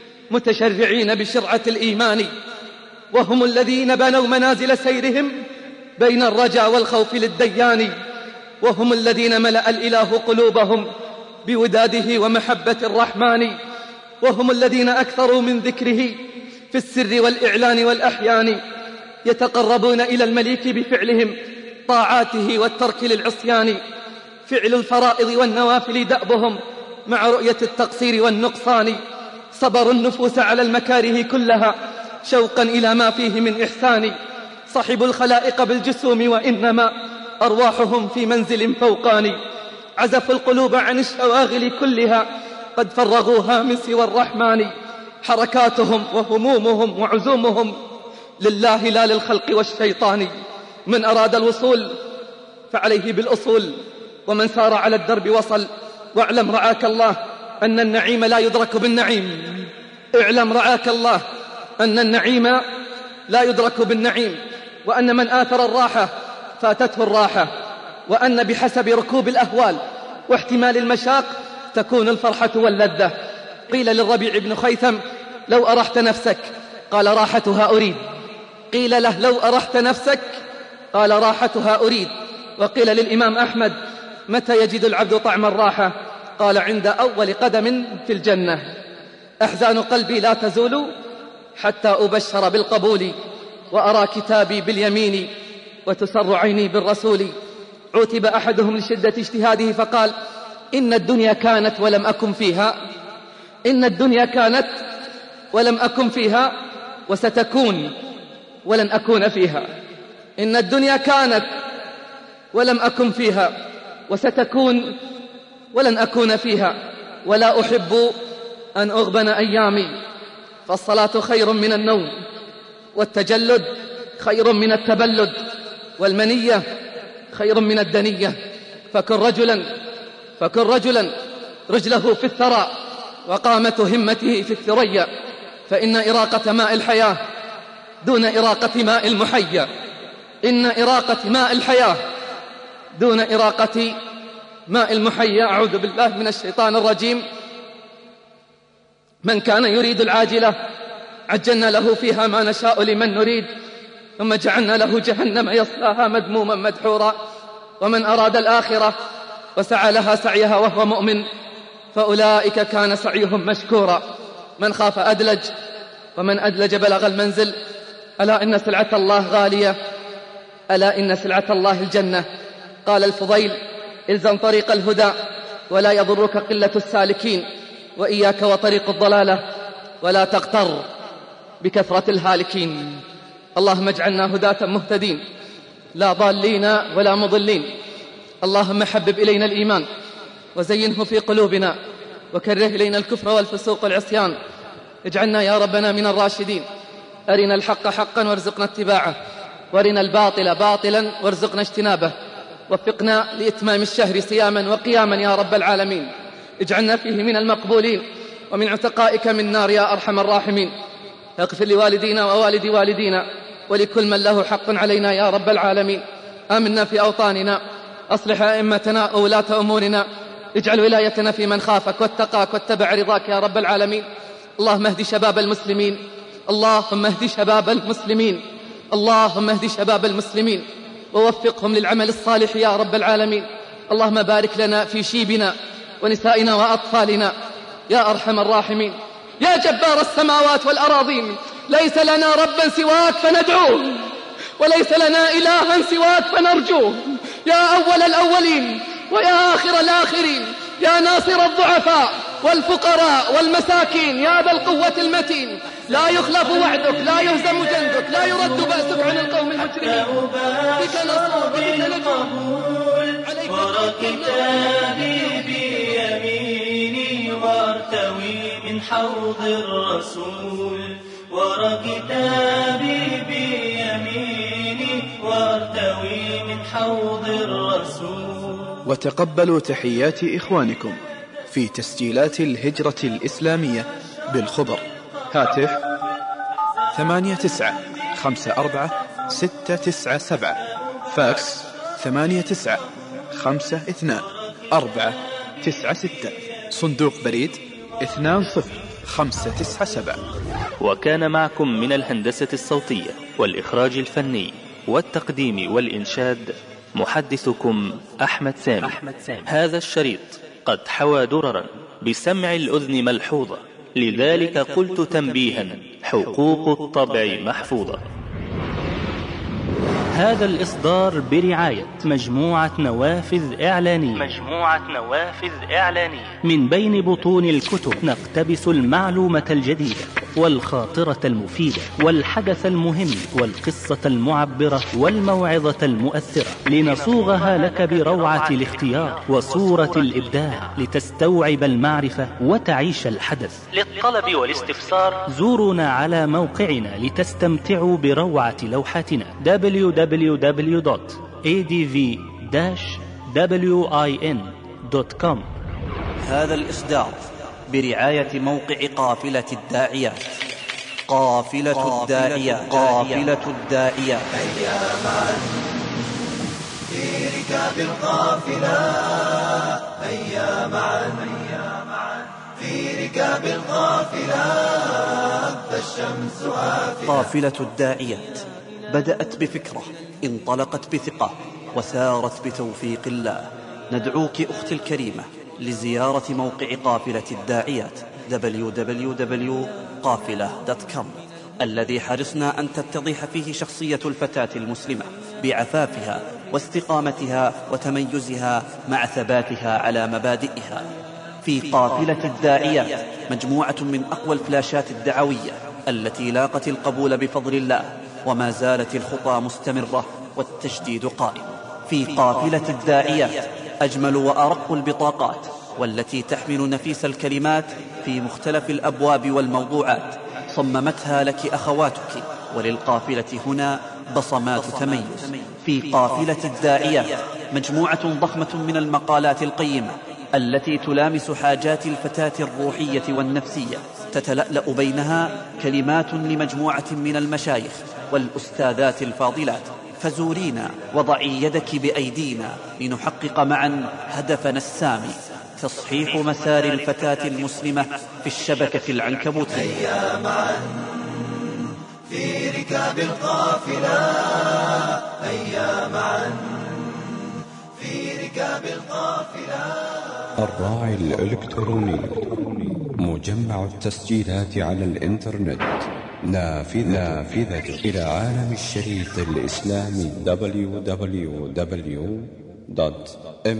متشرعين بشرعة الإيمان، وهم الذين بنوا منازل سيرهم بين الرجاء والخوف للديان، وهم الذين ملأ الإله قلوبهم بوداده ومحبة الرحمن، وهم الذين أكثروا من ذكره في السر والإعلان والأحيان، يتقربون إلى المليك بفعلهم طاعاته والترك للعصيان. فعل الفرائض والنوافل دأبهم مع رؤية التقصير والنقصان، صبروا النفوس على المكاره كلها شوقا إلى ما فيه من إحسان، صحبوا الخلائق بالجسوم وإنما أرواحهم في منزل فوقاني، عزفوا القلوب عن الشواغل كلها قد فرغوها من سوى الرحمن، حركاتهم وهمومهم وعزومهم لله لا للخلق والشيطان. من أراد الوصول فعليه بالأصول، ومن سار على الدرب وصل. واعلم رعاك الله أن النعيم لا يدرك بالنعيم، اعلم رعاك الله أن النعيم لا يدرك بالنعيم، وأن من آثر الراحة فاتته الراحة، وأن بحسب ركوب الأهوال واحتمال المشاق تكون الفرحة واللذة. قيل للربيع بن خيثم: لو أرحت نفسك؟ قال: راحتها أريد. قيل له: لو أرحت نفسك؟ قال: راحتها أريد. وقيل للإمام أحمد: متى يجد العبد طعم الراحة؟ قال: عند أول قدم في الجنة. أحزان قلبي لا تزول حتى أبشر بالقبول، وأرى كتابي باليمين وتسر عيني بالرسول. عوتب أحدهم لشدة اجتهاده فقال: إن الدنيا كانت ولم أكن فيها، إن الدنيا كانت ولم أكن فيها، وستكون ولن أكون فيها. إن الدنيا كانت ولم أكن فيها، وستكون ولن أكون فيها، ولا أحب أن أغبن أيامي، فالصلاة خير من النوم، والتجلد خير من التبلد، والمنية خير من الدنية. فكن رجلا فكن رجلا رجله في الثرى وقامة همته في الثريا، فإن إراقة ماء الحياة دون إراقة ماء المحيا، إن إراقة ماء الحياة دون إراقة ماء المحيا. أعوذ بالله من الشيطان الرجيم. من كان يريد العاجلة عجلنا له فيها ما نشاء لمن نريد، ثم جعلنا له جهنم يصلاها مذموما مدحورا. ومن أراد الآخرة وسعى لها سعيها وهو مؤمن فأولئك كان سعيهم مشكورا. من خاف أدلج، ومن أدلج بلغ المنزل. ألا إن سلعة الله غالية، ألا إن سلعة الله الجنة. قال الفضيل: إلزم طريق الهدى ولا يضرك قلة السالكين، وإياك وطريق الضلالة ولا تغتر بكثرة الهالكين. اللهم اجعلنا هداة مهتدين لا ضالين ولا مضلين. اللهم حبب إلينا الإيمان وزينه في قلوبنا، وكره إلينا الكفر والفسوق والعصيان. اجعلنا يا ربنا من الراشدين. أرنا الحق حقا وارزقنا اتباعه، وارنا الباطل باطلا وارزقنا اجتنابه. وفقنا لإتمام الشهر صياما وقياما يا رب العالمين. اجعلنا فيه من المقبولين ومن عتقائك من نار يا أرحم الراحمين. اغفر لوالدينا ووالد والدينا ولكل من له حق علينا يا رب العالمين. آمنا في أوطاننا، أصلح أئمتنا وولاة أمورنا، اجعل ولايتنا في من خافك واتقاك واتبع رضاك يا رب العالمين. اللهم اهد شباب المسلمين، اللهم اهد شباب المسلمين، اللهم اهد شباب المسلمين ووفقهم للعمل الصالح يا رب العالمين. اللهم بارك لنا في شيبنا ونسائنا وأطفالنا يا أرحم الراحمين. يا جبار السماوات والأراضين، ليس لنا ربا سواك فندعوه، وليس لنا إلها سواك فنرجوه. يا أول الأولين ويا آخر الآخرين، يا ناصر الضعفاء والفقراء والمساكين، يا ذا القوة المتين، لا يخلف وعدك، لا يهزم جندك، لا يرد بأسك عن القوم المجرمين. بك نصر بالقبول وكتابي بيميني وارتوي من حوض الرسول، وكتابي بيميني وارتوي من حوض الرسول. وتقبلوا تحيات إخوانكم في تسجيلات الهجرة الإسلامية بالخبر. هاتف ثمانية تسعة خمسة أربعة ستة تسعة سبعة، فاكس ثمانية تسعة خمسة اثنان أربعة تسعة ستة، صندوق بريد اثنان صفر خمسة تسعة سبعة. وكان معكم من الهندسة الصوتية والإخراج الفني والتقديم والإنشاد محدثكم أحمد سامي. هذا الشريط قد حوى دررا بسمع الأذن ملحوظة، لذلك قلت تنبيها: حقوق الطبع محفوظة. هذا الإصدار برعاية مجموعة نوافذ إعلانية. مجموعة نوافذ إعلانية من بين بطون الكتب نقتبس المعلومة الجديدة والخاطرة المفيدة والحدث المهم والقصة المعبرة والموعظة المؤثرة، لنصوغها لك بروعة الاختيار وصورة الإبداع، لتستوعب المعرفة وتعيش الحدث. للطلب والاستفسار زورونا على موقعنا لتستمتعوا بروعة لوحاتنا دبليو دبليو دبليو دوت إيه دي في وين دوت كوم. هذا الإصدار برعاية موقع قافلة الداعيات. قافلة الداعيات قافلة الداعيات هيا معا في ركاب القافلة، هيا معا في ركاب القافلة، فالشمس آفلة. قافلة الداعيات بدأت بفكرة، انطلقت بثقة، وسارت بتوفيق الله. ندعوك أختي الكريمة لزيارة موقع قافلة الداعيات دبليو دبليو دبليو دوت قافلة دوت كوم، الذي حرصنا أن تتضح فيه شخصية الفتاة المسلمة بعفافها واستقامتها وتميزها مع ثباتها على مبادئها. في قافلة الداعيات مجموعة من أقوى الفلاشات الدعوية التي لاقت القبول بفضل الله، وما زالت الخطى مستمرة والتجديد قائم. في قافلة الداعيات أجمل وأرق البطاقات، والتي تحمل نفيس الكلمات في مختلف الأبواب والموضوعات، صممتها لك أخواتك، وللقافلة هنا بصمات تميز. في قافلة الداعيات مجموعة ضخمة من المقالات القيمة التي تلامس حاجات الفتاة الروحية والنفسية، تتلألأ بينها كلمات لمجموعة من المشايخ والأستاذات الفاضلات. فزورينا وضعي يدك بأيدينا لنحقق معا هدفنا السامي: تصحيح مسار الفتاة المسلمة في الشبكة العنكبوتية. هيا معا في ركاب القافلة، هيا معا في ركاب القافلة. الراعي الإلكتروني مجمع التسجيلات على الإنترنت، نافذة إلى عالم الشريط الإسلامي دبليو دبليو دبليو دوت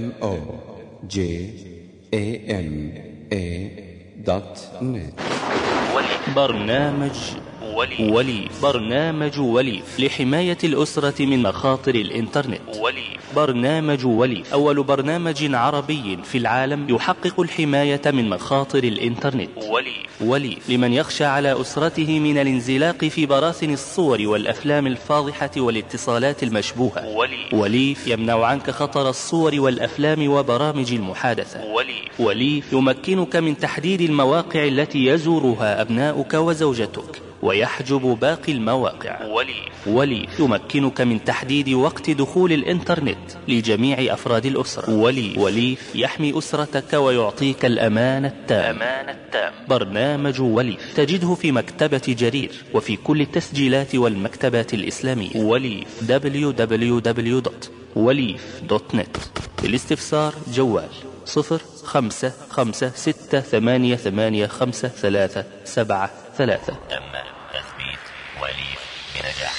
موجام دوت نت. برنامج ولي برنامج ولي لحماية الأسرة من مخاطر الإنترنت. ولي برنامج ولي أول برنامج عربي في العالم يحقق الحماية من مخاطر الإنترنت. ولي ولي لمن يخشى على أسرته من الانزلاق في براثن الصور والأفلام الفاضحة والاتصالات المشبوهة. ولي ولي يمنع عنك خطر الصور والأفلام وبرامج المحادثة. ولي ولي يمكنك من تحديد المواقع التي يزورها أبناؤك وزوجتك ويحجب باقي المواقع. وليف وليف يمكنك من تحديد وقت دخول الإنترنت لجميع أفراد الأسرة. وليف وليف يحمي أسرتك ويعطيك الأمان التام. أمان التام. برنامج وليف تجده في مكتبة جرير وفي كل التسجيلات والمكتبات الإسلامية. وليف دبليو دبليو دبليو دوت وليف دوت نت. الاستفسار جوال صفر خمسة خمسة ستة ثمانية ثمانية خمسة ثلاثة سبعة ثلاثة. تم تثبيت وليف بنجاح.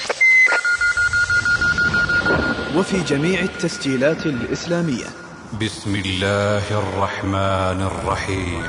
وفي جميع التسجيلات الإسلامية. بسم الله الرحمن الرحيم.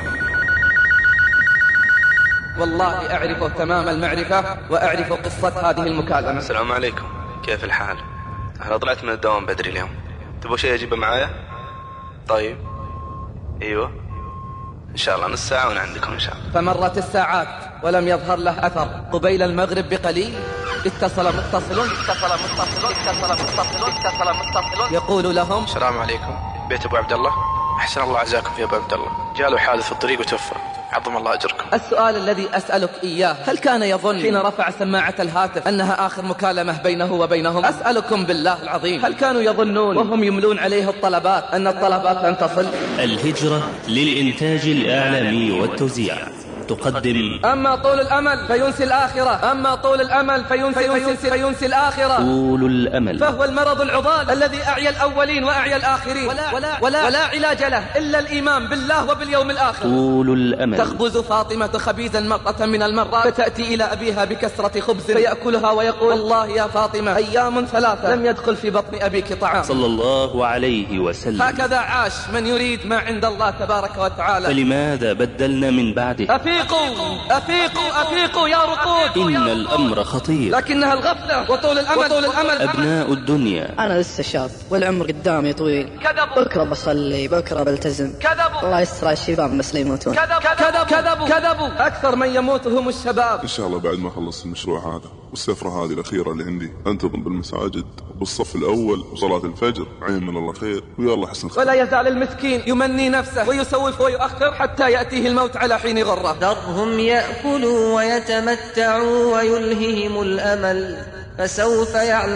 والله أعرف تمام المعرفة وأعرف قصة هذه المكالمة. السلام عليكم، كيف الحال؟ أنا طلعت من الدوام بدري اليوم، تبغوا شيء أجيبه معايا؟ طيب ايوه ان شاء الله نص ساعة وانا عندكم ان شاء الله. فمرت الساعات ولم يظهر له اثر. قبيل المغرب بقليل اتصل متصل اتصل متصل اتصل متصل اتصل متصل يقول لهم: السلام عليكم، بيت ابو عبد الله. احسن الله عزاكم في ابو عبد الله، جاله حادث في الطريق وتوفى، عظم الله اجركم. السؤال الذي اسالك اياه: هل كان يظن حين رفع سماعة الهاتف انها اخر مكالمة بينه وبينهم؟ اسالكم بالله العظيم، هل كانوا يظنون وهم يملون عليه الطلبات ان الطلبات لن تصل؟ الهجرة للإنتاج الإعلامي والتوزيع تقدم: أما طول الأمل فينسي الآخرة، أما طول الأمل فينسي, فينسي, فينسي الآخرة. طول الأمل فهو المرض العضال الذي أعيا الأولين وأعيا الآخرين، ولا, ولا, ولا, ولا علاج له إلا الإيمان بالله وباليوم الآخر. طول الأمل. تخبز فاطمة خبيزا مرة من المرات، فتأتي إلى أبيها بكسرة خبز فيأكلها ويقول: والله يا فاطمة أيام ثلاثة لم يدخل في بطن أبيك طعام. صلى الله عليه وسلم. هكذا عاش من يريد ما عند الله تبارك وتعالى. فلماذا بدلنا من بعده؟ أفيقوا أفيقوا أفيقوا يا رقود، إن الأمر خطير، لكنها الغفلة وطول الأمل, وطول الأمل. أبناء الدنيا. أنا لسه شاب والعمر قدامي طويل. كذبوا. بكرة بصلي، بكرة بلتزم. كذبوا. الله يستر على الشباب بس لا يموتون. كذبوا كذبوا كذبوا. أكثر من يموت هم الشباب. إن شاء الله بعد ما أخلص المشروع هذا والسفرة هذه الأخيرة اللي عندي أنتظم بالمساجد بالصف الأول وصلاة الفجر، عين من الله خير ويا حسن خير. ولا يزال المسكين يمني نفسه ويسوف ويؤخر حتى يأتيه الموت على حين غره. ذرهم يأكلوا ويتمتعوا ويلههم الأمل فسوف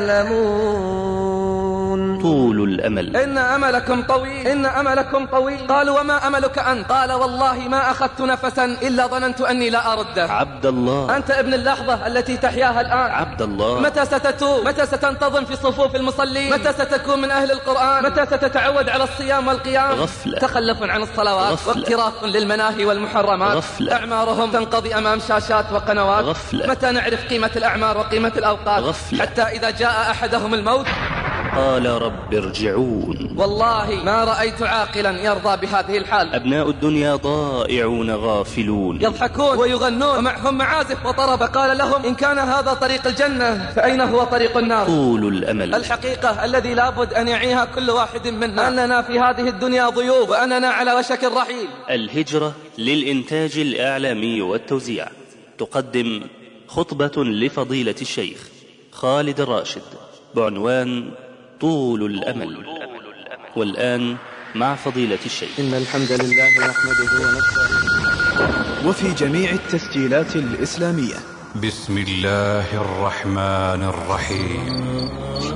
يعلمون. طول الأمل. إن أملكم طويل، إن أملكم طويل. قالوا: وما أملك أنت؟ قال: والله ما أخذت نفسا إلا ظننت أني لا أرده. عبد الله، أنت ابن اللحظة التي تحياها الآن. عبد الله، متى ستتوب؟ متى ستنتظم في صفوف المصلين؟ متى ستكون من أهل القرآن؟ متى ستتعود على الصيام والقيام؟ غفلة. تخلف عن الصلوات، غفلة. واقتراف للمناهي والمحرمات. غفلة. أعمارهم تنقضي أمام شاشات وقنوات. غفلة. متى نعرف قيمة الأعمار وقيمة الأوقات؟ غفلة. حتى إذا جاء أحدهم الموت قال: رب ارجعون. والله ما رأيت عاقلا يرضى بهذه الحال. أبناء الدنيا ضائعون غافلون، يضحكون ويغنون ومعهم معازف وطرب. قال لهم: إن كان هذا طريق الجنة فأين هو طريق النار؟ طول الأمل. الحقيقة الذي لابد أن يعيها كل واحد منا أننا في هذه الدنيا ضيوف وأننا على وشك الرحيل. الهجرة للإنتاج الإعلامي والتوزيع تقدم خطبة لفضيلة الشيخ خالد الراشد بعنوان طول الأمل. والآن مع فضيلة الشيخ. إن الحمد لله نحمده ونستعينه. وفي جميع التسجيلات الإسلامية. بسم الله الرحمن الرحيم.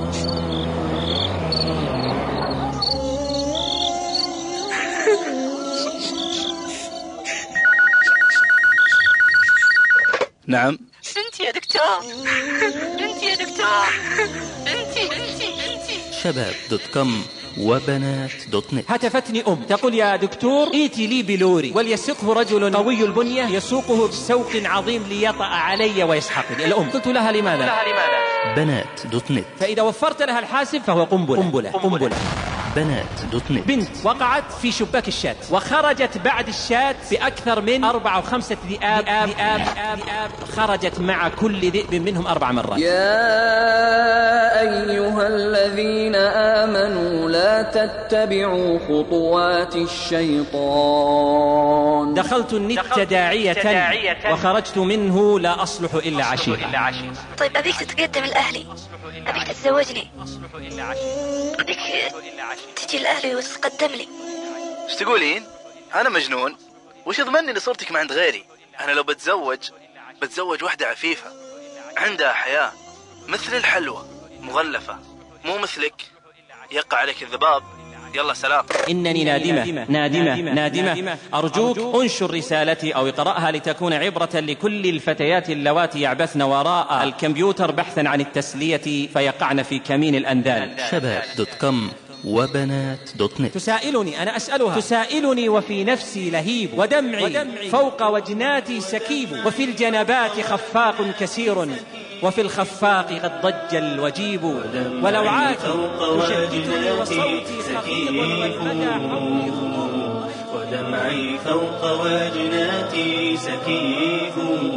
نعم. بنتي يا دكتور، بنتي يا دكتور، بنتي بنتي بنتي. شباب دوت كوم وبنات دوت نت. هتفتني أم تقول: يا دكتور ائتي لي بلوري وليسقه رجل قوي البنية يسوقه بسوق عظيم ليطأ علي ويسحقني. الأم قلت لها: لماذا؟ بنات دوت نت. فإذا وفرت لها الحاسب فهو قنبلة قنبلة قنبلة. بنات دوت نت. بنت وقعت في شباك الشات وخرجت بعد الشات بأكثر من أربعة وخمسة ذئاب ذئاب ذئاب ذئاب خرجت مع كل ذئب منهم أربع مرات. يا أيها الذين آمنوا لا تتبعوا خطوات الشيطان. دخلت النت داعية وخرجت منه لا أصلح إلا عشيرا. طيب أبيك تتقدم لأهلي، أبيك تتزوجني، أبيك تجي لأهلي وتتقدم لي. ايش تقولين؟ أنا مجنون؟ وش يضمنني ان صورتك ما عند غيري؟ أنا لو بتزوج بتزوج واحدة عفيفة عندها حياة مثل الحلوى مغلفة، مو مثلك يقع عليك الذباب. يلا سلام. إنني نادمة نادمة نادمة، أرجوك انشر رسالتي أو اقرأها لتكون عبرة لكل الفتيات اللواتي يعبثن وراء الكمبيوتر بحثا عن التسلية فيقعن في كمين الأنذال. شباب دوت كوم وبنات دوت نت. تسائلني أنا أسألها، تسائلني وفي نفسي لهيب ودمعي, ودمعي فوق وجناتي سكيب، وفي الجنبات خفاق كثير وفي الخفاق قد ضج الوجيب، ولو عاد تشتتني وصوتي خفيض والمدى حولي ظلوم، ودمعي فوق وجناتي سكيب،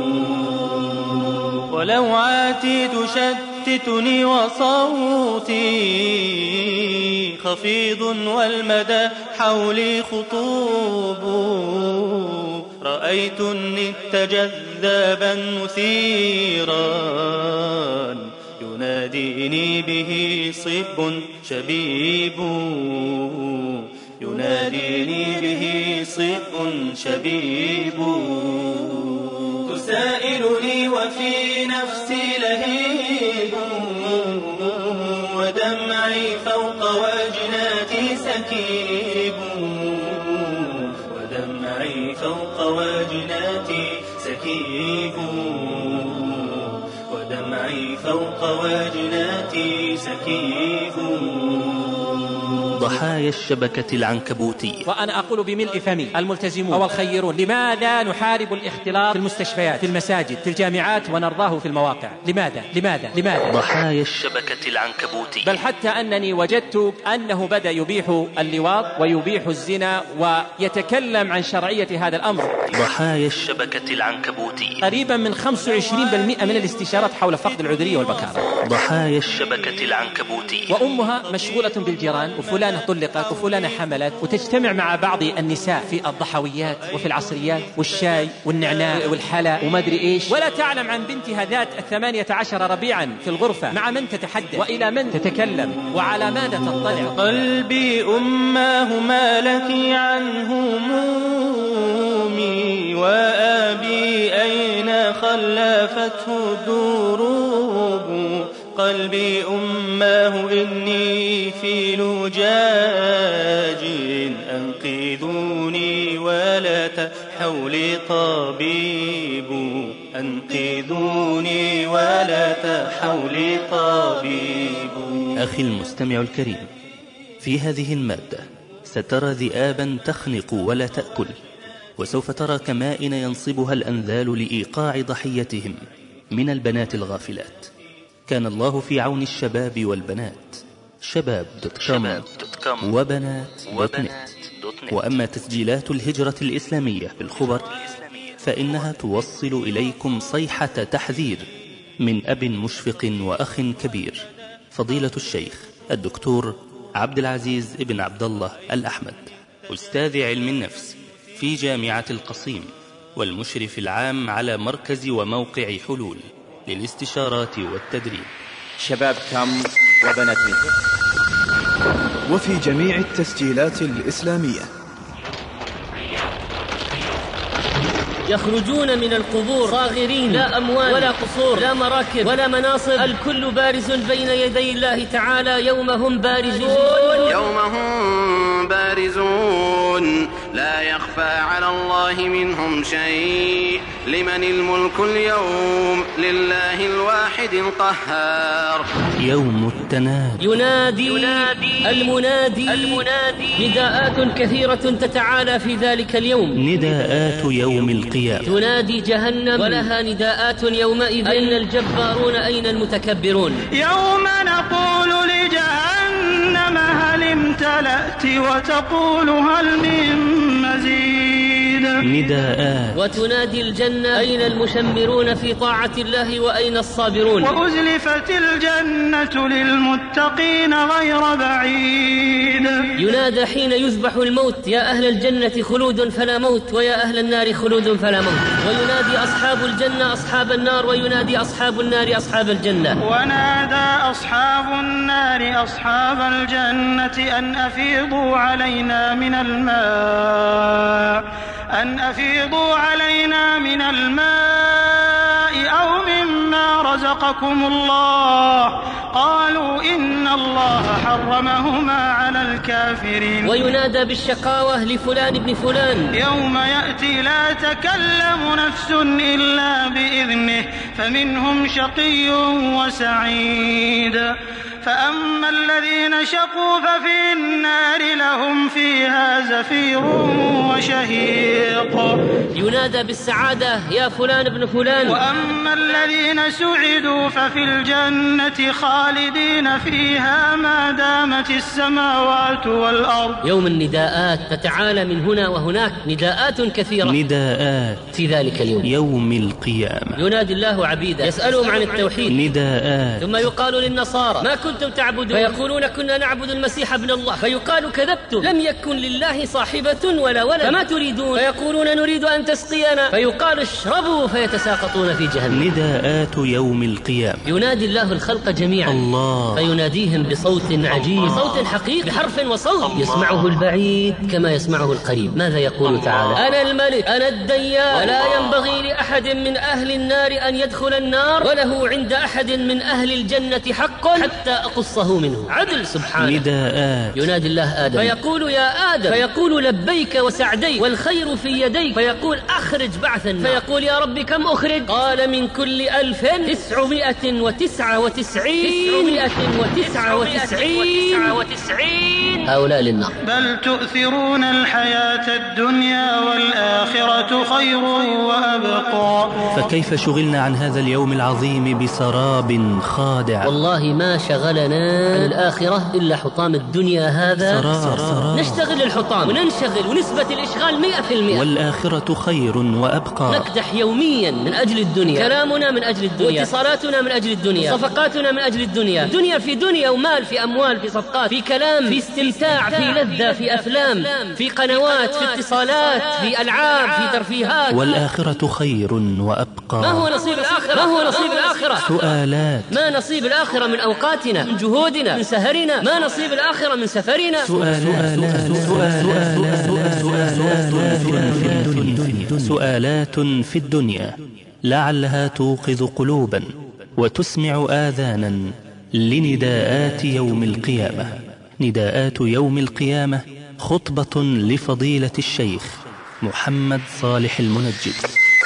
ولو عاتي تشتتني وصوتي خفيض والمدى حولي خطوب، رأيت النت جذابا مثيرا يناديني به صب شبيب، يناديني به صب شبيب، تسائلني وفي نفسي لهيب، ودمعي فوق وجناتي سكيب، ودمعي فوق وجناتي سكيب، ودمعي فوق وجناتي سكيب. ضحايا الشبكة العنكبوتية. وأنا أقول بملء فمي الملتزمون أو الخيرون، لماذا نحارب الاختلاط في المستشفيات في المساجد في الجامعات ونرضاه في المواقع؟ لماذا لماذا لماذا ضحايا الشبكة العنكبوتية. بل حتى أنني وجدت أنه بدأ يبيح اللواط ويبيح الزنا ويتكلم عن شرعية هذا الأمر. ضحايا الشبكة العنكبوتية. قريبا من خمسة وعشرين بالمئة من الاستشارات حول فقد العذرية والبكارة. ضحايا الشبكة العنكبوتية. وأمها مشغولة بالجيران، وفلانة طلقت وفلانة حملت، وتجتمع مع بعض النساء في الضحويات وفي العصريات والشاي والنعناع والحلا وما أدري إيش، ولا تعلم عن بنتها ذات الثمانية عشر ربيعا في الغرفة مع من تتحدث وإلى من تتكلم وعلى ماذا تطلع. قلبي أماه ما لك عن همومي، وأبي أين خلفته الدروب، قلبي أماه إني في لجاج، أنقذوني ولا تحولي طبيب، أنقذوني ولا تحولي طبيب. أخي المستمع الكريم، في هذه المادة سترى ذئابا تخنق ولا تأكل، وسوف ترى كمائن ينصبها الأنذال لإيقاع ضحيتهم من البنات الغافلات. كان الله في عون الشباب والبنات. شباب دوت كوم وبنات دوت نت. وأما تسجيلات الهجرة الإسلامية بالخبر فإنها توصل إليكم صيحة تحذير من أب مشفق وأخ كبير، فضيلة الشيخ الدكتور عبد العزيز ابن عبد الله الأحمد، أستاذ علم النفس في جامعة القصيم، والمشرف العام على مركز وموقع حلول للاستشارات والتدريب. شباب كم وبنات نت. وفي جميع التسجيلات الإسلامية. يخرجون من القبور صاغرين، لا أموال ولا قصور لا مراكب ولا مناصب، الكل بارز بين يدي الله تعالى يوم هم بارزون، يوم هم بارزون لا يخفى على الله منهم شيء، لمن الملك اليوم لله الواحد القهار. يوم التنادي. ينادي, ينادي المنادي, المنادي نداءات كثيرة تتعالى في ذلك اليوم، نداءات يوم القيامة. تنادي جهنم ولها نداءات يومئذ، أين الجبارون أين المتكبرون. يوم نقول لجهنم هل امتلأت وتقول هل من مزيد. نداءات. وتنادي الجنة أين المشمرون في طاعة الله وأين الصابرون. وأزلفت الجنة للمتقين غير بعيد. ينادى حين يذبح الموت يا أهل الجنة خلود فلا موت، ويا أهل النار خلود فلا موت. وينادي أصحاب الجنة أصحاب النار، وينادي أصحاب النار أصحاب الجنة. ونادى أصحاب النار أصحاب الجنة أن أفيضوا علينا من الماء أن أفيضوا علينا من الماء الماء أو مما رزقكم الله قالوا إن الله حرمهما على الكافرين. وينادى بالشقاوة لفلان ابن فلان يوم يأتي لا تكلم نفس إلا بإذنه فمنهم شقي وسعيد. فأما الذين شقوا ففي النار لهم فيها زفير وشهيق. ينادى بالسعادة يا فلان ابن فلان. وأما الذين سعدوا ففي الجنة خالدين فيها ما دامت السماوات والأرض. يوم النداءات تتعالى من هنا وهناك نداءات كثيرة. نداءات في ذلك اليوم يوم القيامة ينادي الله عبيدا يسألهم عن التوحيد. نداءات. ثم يقال للنصارى ما كنتم تعبدون فيقولون كنا نعبد المسيح ابن الله فيقال كذبتم لم يكن لله صاحبة ولا ولد فما تريدون فيقولون نريد أن تسقينا فيقال اشربوا فيتساقطون في جهنم. نداءات يوم القيامة. ينادي الله الخلق جميعا الله فيناديهم بصوت عجيب صوت حقيقي بحرف وصوت يسمعه البعيد كما يسمعه القريب. ماذا يقول تعالى؟ أنا الملك أنا الديان ولا ينبغي لأحد من أهل النار أن يدخل النار وله عند أحد من أهل الجنة حق حتى أقصه منه. عدل سبحانه. نداءات. ينادي الله آدم فيقول يا آدم فيقول لبيك وسعديك والخير في يديك فيقول أخرج بعث النار فيقول يا رب كم أخرج؟ قال من كل ألف تسعمائة وتسعة وتسعين تسعمائة وتسعة وتسعين هؤلاء للنار. بل تؤثرون الحياة الدنيا والآخرة خير وأبقى. فكيف شغلنا عن هذا اليوم العظيم بسراب خادع؟ والله ما شغلنا عن الآخرة إلا حطام الدنيا هذا. سراب سراب. نشتغل الحطام وننشغل ونسبة الإشغال مئة في المئة. والآخرة خير وأبقى. نكدح يوميا من أجل الدنيا كلامنا من أجل الدنيا واتصالاتنا من أجل الدنيا صفقاتنا من أجل الدنيا دنيا في دنيا ومال في أموال في صفقات في كلام في استمتاع في لذة في أفلام في قنوات في اتصالات في ألعاب في ترفيهات. والآخرة خير وأبقى. ما هو نصيب الآخرة؟ ما هو نصيب الآخرة؟ سؤالات. ما نصيب الآخرة من أوقاتنا من جهودنا من سهرنا؟ ما نصيب الآخرة من سفرنا؟ سؤالات سؤالات في الدنيا لعلها توقظ قلوبا وتسمع آذانا لنداءات يوم القيامة. نداءات يوم القيامة خطبة لفضيلة الشيخ محمد صالح المنجد.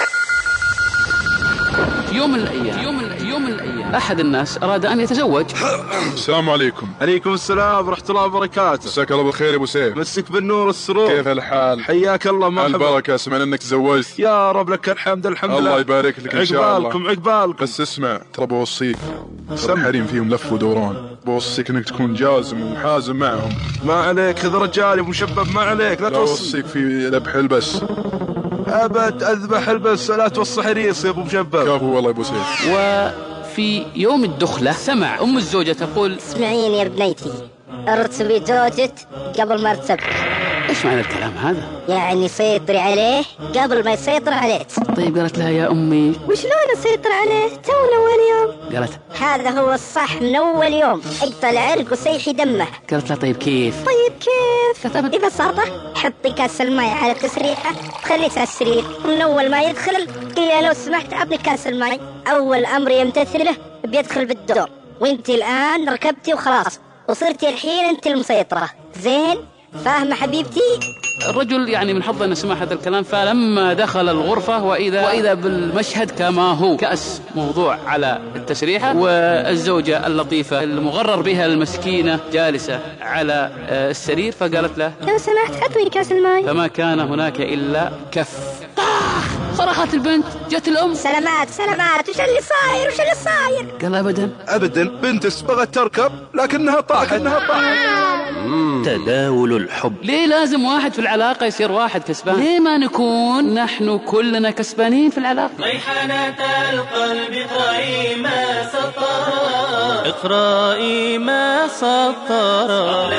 يوم من الأيام يوم من يوم من الأيام أحد الناس أراد أن يتزوج. السلام عليكم. عليكم السلام ورحمة الله وبركاته. مساك الله بالخير يا أبو سيف. مسك بالنور والسرور. كيف الحال؟ حياك الله مرحبا. البركة سمعنا أنك تزوجت. يا رب لك الحمد الحمد لله. الله يبارك لك إن شاء الله. عقبالكم عقبالكم. بس اسمع ترى بوصيك الحريم فيهم لف ودوران. بوصيك أنك تكون جازم ومحازم معهم. ما عليك خذ رجالي ومشبب ما عليك لا توصي. بوصيك في ذبح البس. أبد أذبح البس لا توصي حريص يا أبو مشبب. كفو والله يا أبو سيف. وفي يوم الدخلة سمع أم الزوجة تقول اسمعيني يا بنيتي ارتبي زوجك قبل ما ارتب. ايش معنى الكلام هذا؟ يعني سيطري عليه قبل ما يسيطر عليك. طيب قالت لها يا أمي وشلون اسيطر عليه تونا اول يوم؟ قالت هذا هو الصح من اول يوم اقطع العرق وسيحي دمه. قالت لها طيب كيف؟ طيب كيف؟ ببساطة حطي كاس الماء على التسريحة خليه على السرير من اول ما يدخل قل لو سمحت اعطني كاس الماء. اول امر يمتثله بيدخل بالدور وانت الان ركبتي وخلاص وصرتي الحين انت المسيطرة. زين فاهمة حبيبتي؟ الرجل يعني من حظه أن سمع هذا الكلام فلما دخل الغرفة وإذا, وإذا بالمشهد كما هو كأس موضوع على التسريحة والزوجة اللطيفة المغرر بها المسكينة جالسة على السرير فقالت له لو سمحت حطني كاس الماء. فما كان هناك إلا كف. طاخ صرخت البنت جت الأم سلامات سلامات وش اللي صاير وش اللي صاير؟ قال أبدا أبدا بنت بغت تركب لكنها طاحت لكنها طاحت. تداول الحب. ليه لازم واحد في العلاقة يصير واحد كسبان؟ ليه ما نكون نحن كلنا كسبانين في العلاقة؟ ريحانة القلب اقرأي ما سطر اقرأي ما سطر.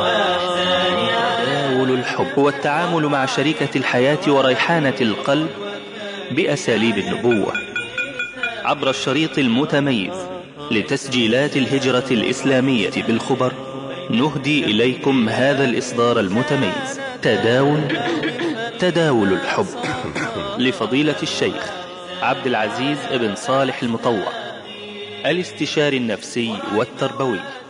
تداول الحب هو التعامل مع شريكة الحياة وريحانة القلب بأساليب النبوة عبر الشريط المتميز لتسجيلات الهجرة الإسلامية بالخبر. نهدي إليكم هذا الإصدار المتميز تداول تداول الحب لفضيلة الشيخ عبد العزيز بن صالح المطوع، الاستشاري النفسي والتربوي.